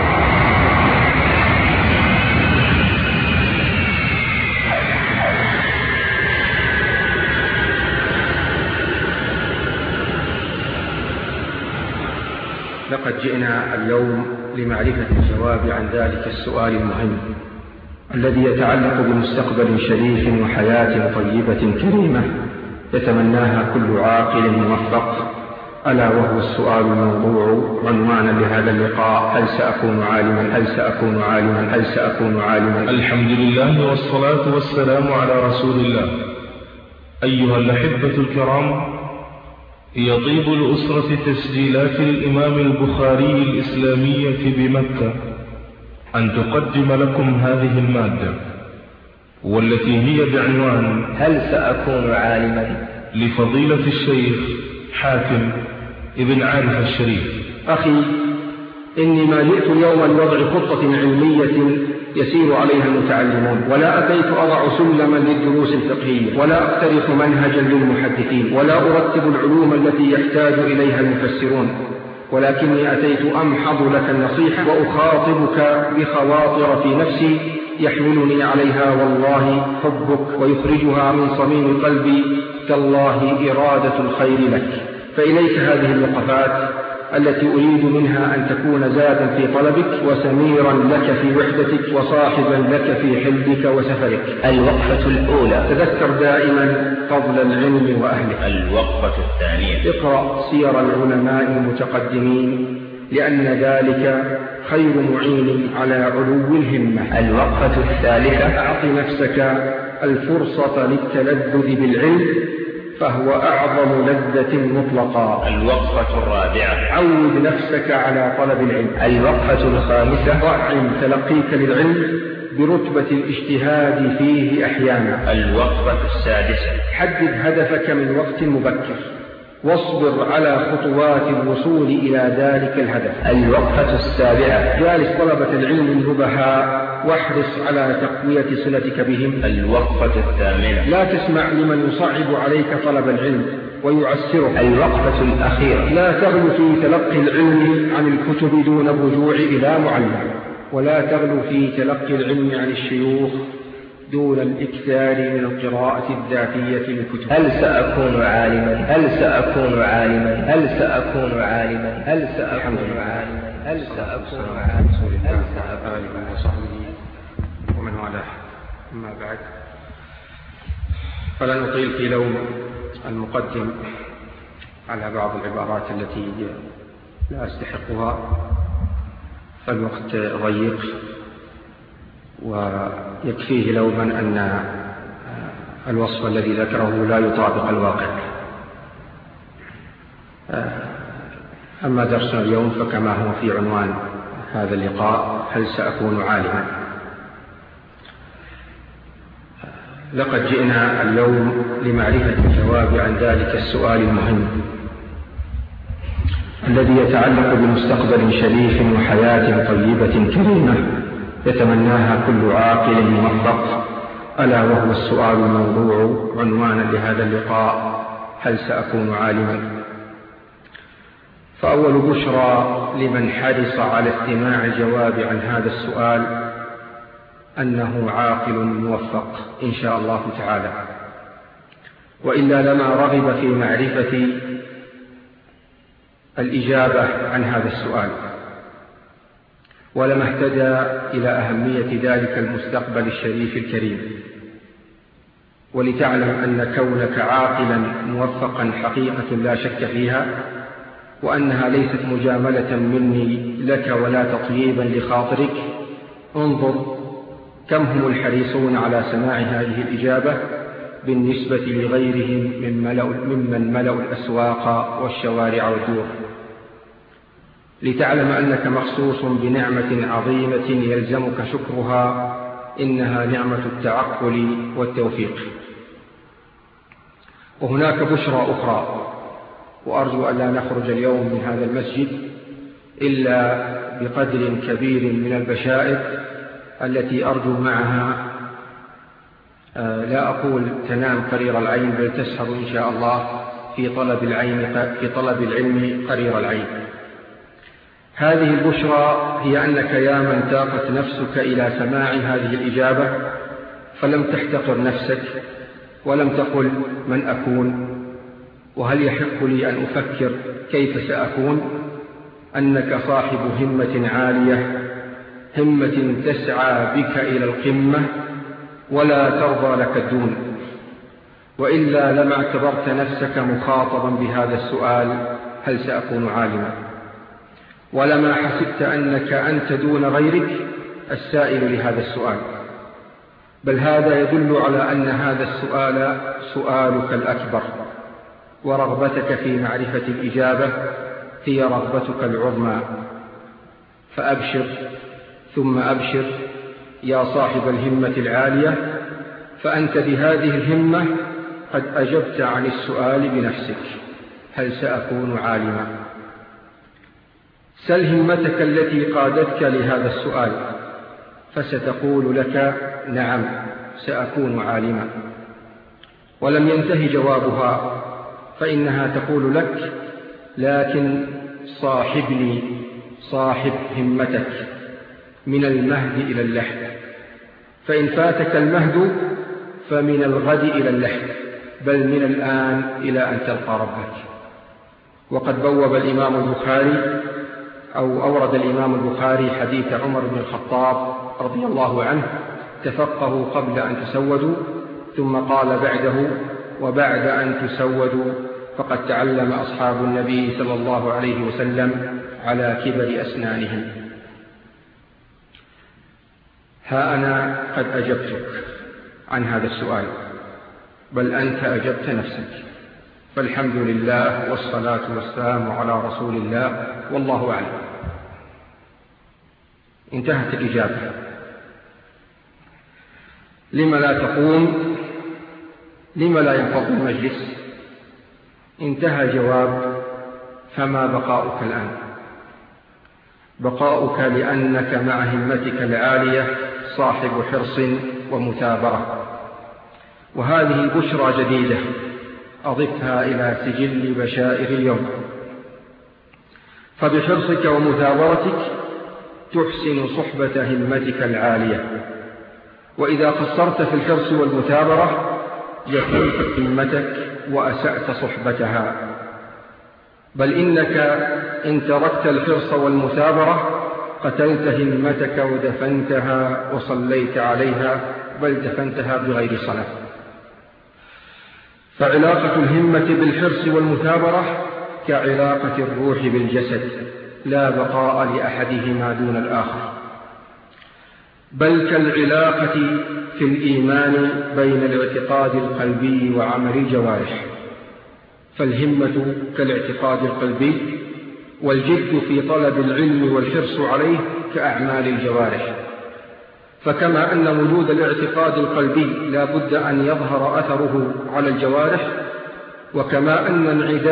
لقد جئنا اليوم لمعرفة الجواب عن ذلك السؤال المهم الذي يتعلق بمستقبل شريف وحياة طيبة كريمة يتمناها كل عاقل موفق، ألا وهو السؤال الموضوع عنوانا لهذا اللقاء: هل سأكون عالما؟ هل سأكون عالما؟ هل سأكون عالما؟ الحمد لله والصلاة والسلام على رسول الله. أيها الأحبة الكرام، يطيب لأسرة تسجيلات الإمام البخاري الإسلامية بمكة أن تقدم لكم هذه المادة، والتي هي بعنوان هل سأكون عالما؟ لفضيلة الشيخ حاتم ابن عارف الشريف. أخي، إني ما جئت اليوم لوضع خطة علمية يسير عليها المتعلمون، ولا أتيت أضع سلما للدروس الفقهية، ولا أقترح منهجا للمحدثين، ولا أرتب العلوم التي يحتاج إليها المفسرون، ولكني أتيت أمحض لك النصيحة وأخاطبك بخواطر في نفسي يحملني عليها والله حبك، ويخرجها من صميم قلبي تالله إرادة الخير لك. فإليك هذه الوقفات التي أريد منها أن تكون زادا في طلبك وسميرا لك في وحدتك وصاحبا لك في حلمك وسفرك. الوقفة الأولى: تذكر دائما فضل العلم وأهله. الوقفة الثانية: اقرأ سير العلماء المتقدمين، لأن ذلك خير معين على علو الهمة. الوقفة الثالثة: أعط نفسك الفرصة للتلذذ بالعلم، فهو أعظم لذة مطلقا. الوقفة الرابعة: عود نفسك على طلب العلم. الوقفة الخامسة: طعم تلقيك للعلم برتبة الاجتهاد فيه أحيانا. الوقفة السادسة: حدد هدفك من وقت مبكر، واصبر على خطوات الوصول إلى ذلك الهدف. الوقفة السابعة: جالس طلبة العلم النبهاء واحرص على تقوية صلتك بهم. الوقفة الثامنة: لا تسمع لمن يصعب عليك طلب العلم ويعسره. الوقفة الأخيرة: لا تغلو في تلقي العلم عن الكتب دون الرجوع إلى معلم، ولا تغلو في تلقي العلم عن الشيوخ دون الإكثار من القراءة الذاتية للكتب. هل سأكون عالما؟ هل سأكون عالما؟ هل سأكون عالما؟ هل سأكون عالما؟ هل سأكون عالما؟ هل سأكون وصحبه ومن والاه. أما بعد، فلن أطيل في لوم المقدم على بعض العبارات التي لا أستحقها، فالوقت ضيق، ويكفيه لوما أن الوصف الذي ذكره لا يطابق الواقع. أما درسنا اليوم فكما هو في عنوان هذا اللقاء: هل سأكون عالما؟ لقد جئنا اليوم لمعرفة الجواب عن ذلك السؤال المهم الذي يتعلق بمستقبل شريف وحياة طيبة كريمة يتمناها كل عاقل موفق، ألا وهو السؤال الموضوع عنوانا لهذا اللقاء: هل سأكون عالما؟ فأول بشرى لمن حرص على استماع الجواب عن هذا السؤال أنه عاقل موفق إن شاء الله تعالى، وإلا لما رغب في معرفة الإجابة عن هذا السؤال، ولما اهتدى إلى أهمية ذلك المستقبل الشريف الكريم. ولتعلم أن كونك عاقلا موفقا حقيقة لا شك فيها، وأنها ليست مجاملة مني لك ولا تطييبا لخاطرك. انظر كم هم الحريصون على سماع هذه الإجابة بالنسبة لغيرهم ممن ملأوا الأسواق والشوارع والدور، لتعلم أنك مخصوص بنعمة عظيمة يلزمك شكرها، إنها نعمة التعقل والتوفيق. وهناك بشرى أخرى، وأرجو أن لا نخرج اليوم من هذا المسجد إلا بقدر كبير من البشائر التي أرجو معها لا أقول تنام قرير العين، بل تسهر إن شاء الله في طلب العلم قرير العين. هذه البشرى هي أنك يا من تاقت نفسك إلى سماع هذه الإجابة فلم تحتقر نفسك ولم تقل من أكون وهل يحق لي أن أفكر كيف سأكون، أنك صاحب همة عالية، همة تسعى بك إلى القمة ولا ترضى لك الدون، وإلا لما اعتبرت نفسك مخاطبا بهذا السؤال: هل سأكون عالما؟ ولما حسبت أنك أنت دون غيرك السائل لهذا السؤال. بل هذا يدل على أن هذا السؤال سؤالك الأكبر، ورغبتك في معرفة الإجابة هي رغبتك العظمى. فأبشر ثم أبشر يا صاحب الهمة العالية، فأنت بهذه الهمة قد أجبت عن السؤال بنفسك: هل سأكون عالما؟ سل همتك التي قادتك لهذا السؤال، فستقول لك: نعم سأكون عالما. ولم ينتهي جوابها، فإنها تقول لك: لكن صاحبني، صاحب همتك من المهد إلى اللحد، فإن فاتك المهد فمن الغد إلى اللحد، بل من الآن إلى أن تلقى ربك. وقد بوب الإمام البخاري أو أورد الإمام البخاري حديث عمر بن الخطاب رضي الله عنه: تفقهوا قبل أن تسودوا، ثم قال بعده: وبعد أن تسودوا فقد تعلم أصحاب النبي صلى الله عليه وسلم على كبر أسنانهم. ها أنا قد أجبتك عن هذا السؤال، بل أنت أجبت نفسك، فالحمد لله والصلاة والسلام على رسول الله، والله أعلم. انتهت الإجابة. لم لا تقوم؟ لم لا ينفض المجلس؟ انتهى الجواب. فما بقاؤك الآن؟ بقاؤك لأنك مع همتك العالية صاحب حرص ومثابرة، وهذه بشرى جديدة أضفها إلى سجل بشائر اليوم. فبحرصك ومثابرتك تحسن صحبة همتك العالية، وإذا قصرت في الحرص والمثابرة جفلت همتك وأسأت صحبتها. بل إنك إن تركت الحرص والمثابرة قتلت همتك ودفنتها وصليت عليها، بل دفنتها بغير صلاة. فعلاقة الهمة بالحرص والمثابرة كعلاقة الروح بالجسد، لا بقاء لأحدهما دون الآخر، بل كالعلاقة في الإيمان بين الاعتقاد القلبي وعمل الجوارح. فالهمة كالاعتقاد القلبي، والجد في طلب العلم والحرص عليه كأعمال الجوارح. فكما أن وجود الاعتقاد القلبي لا بد أن يظهر أثره على الجوارح، وكما أن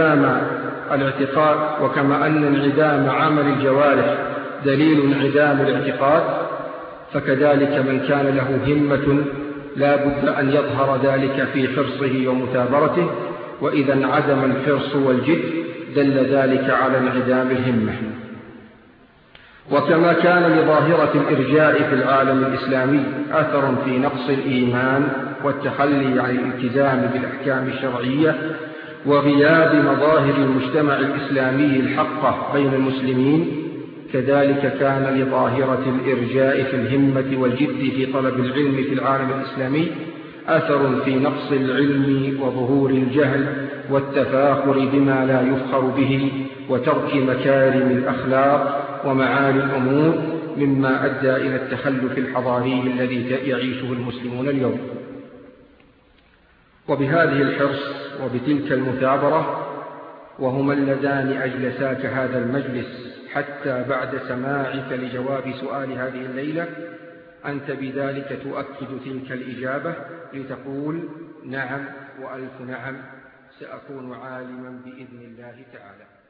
انعدام عمل الجوارح دليل انعدام الاعتقاد، فكذلك من كان له همة لا بد أن يظهر ذلك في حرصه ومثابرته، وإذا انعدم الحرص والجد دل ذلك على انعدام الهمة. وكما كان لظاهرة الإرجاء في العالم الإسلامي أثر في نقص الإيمان والتخلي عن الالتزام بالأحكام الشرعية وغياب مظاهر المجتمع الإسلامي الحقة بين المسلمين، كذلك كان لظاهرة الإرجاء في الهمة والجد في طلب العلم في العالم الإسلامي أثر في نقص العلم وظهور الجهل والتفاخر بما لا يفخر به وترك مكارم الأخلاق ومعالي الأمور، مما أدى إلى التخلف الحضاري الذي يعيشه المسلمون اليوم. وبهذه الحرص وبتلك المثابرة، وهما اللذان أجلساك هذا المجلس حتى بعد سماعك لجواب سؤال هذه الليلة، أنت بذلك تؤكد تلك الإجابة لتقول: نعم وألف نعم، سأكون عالما بإذن الله تعالى.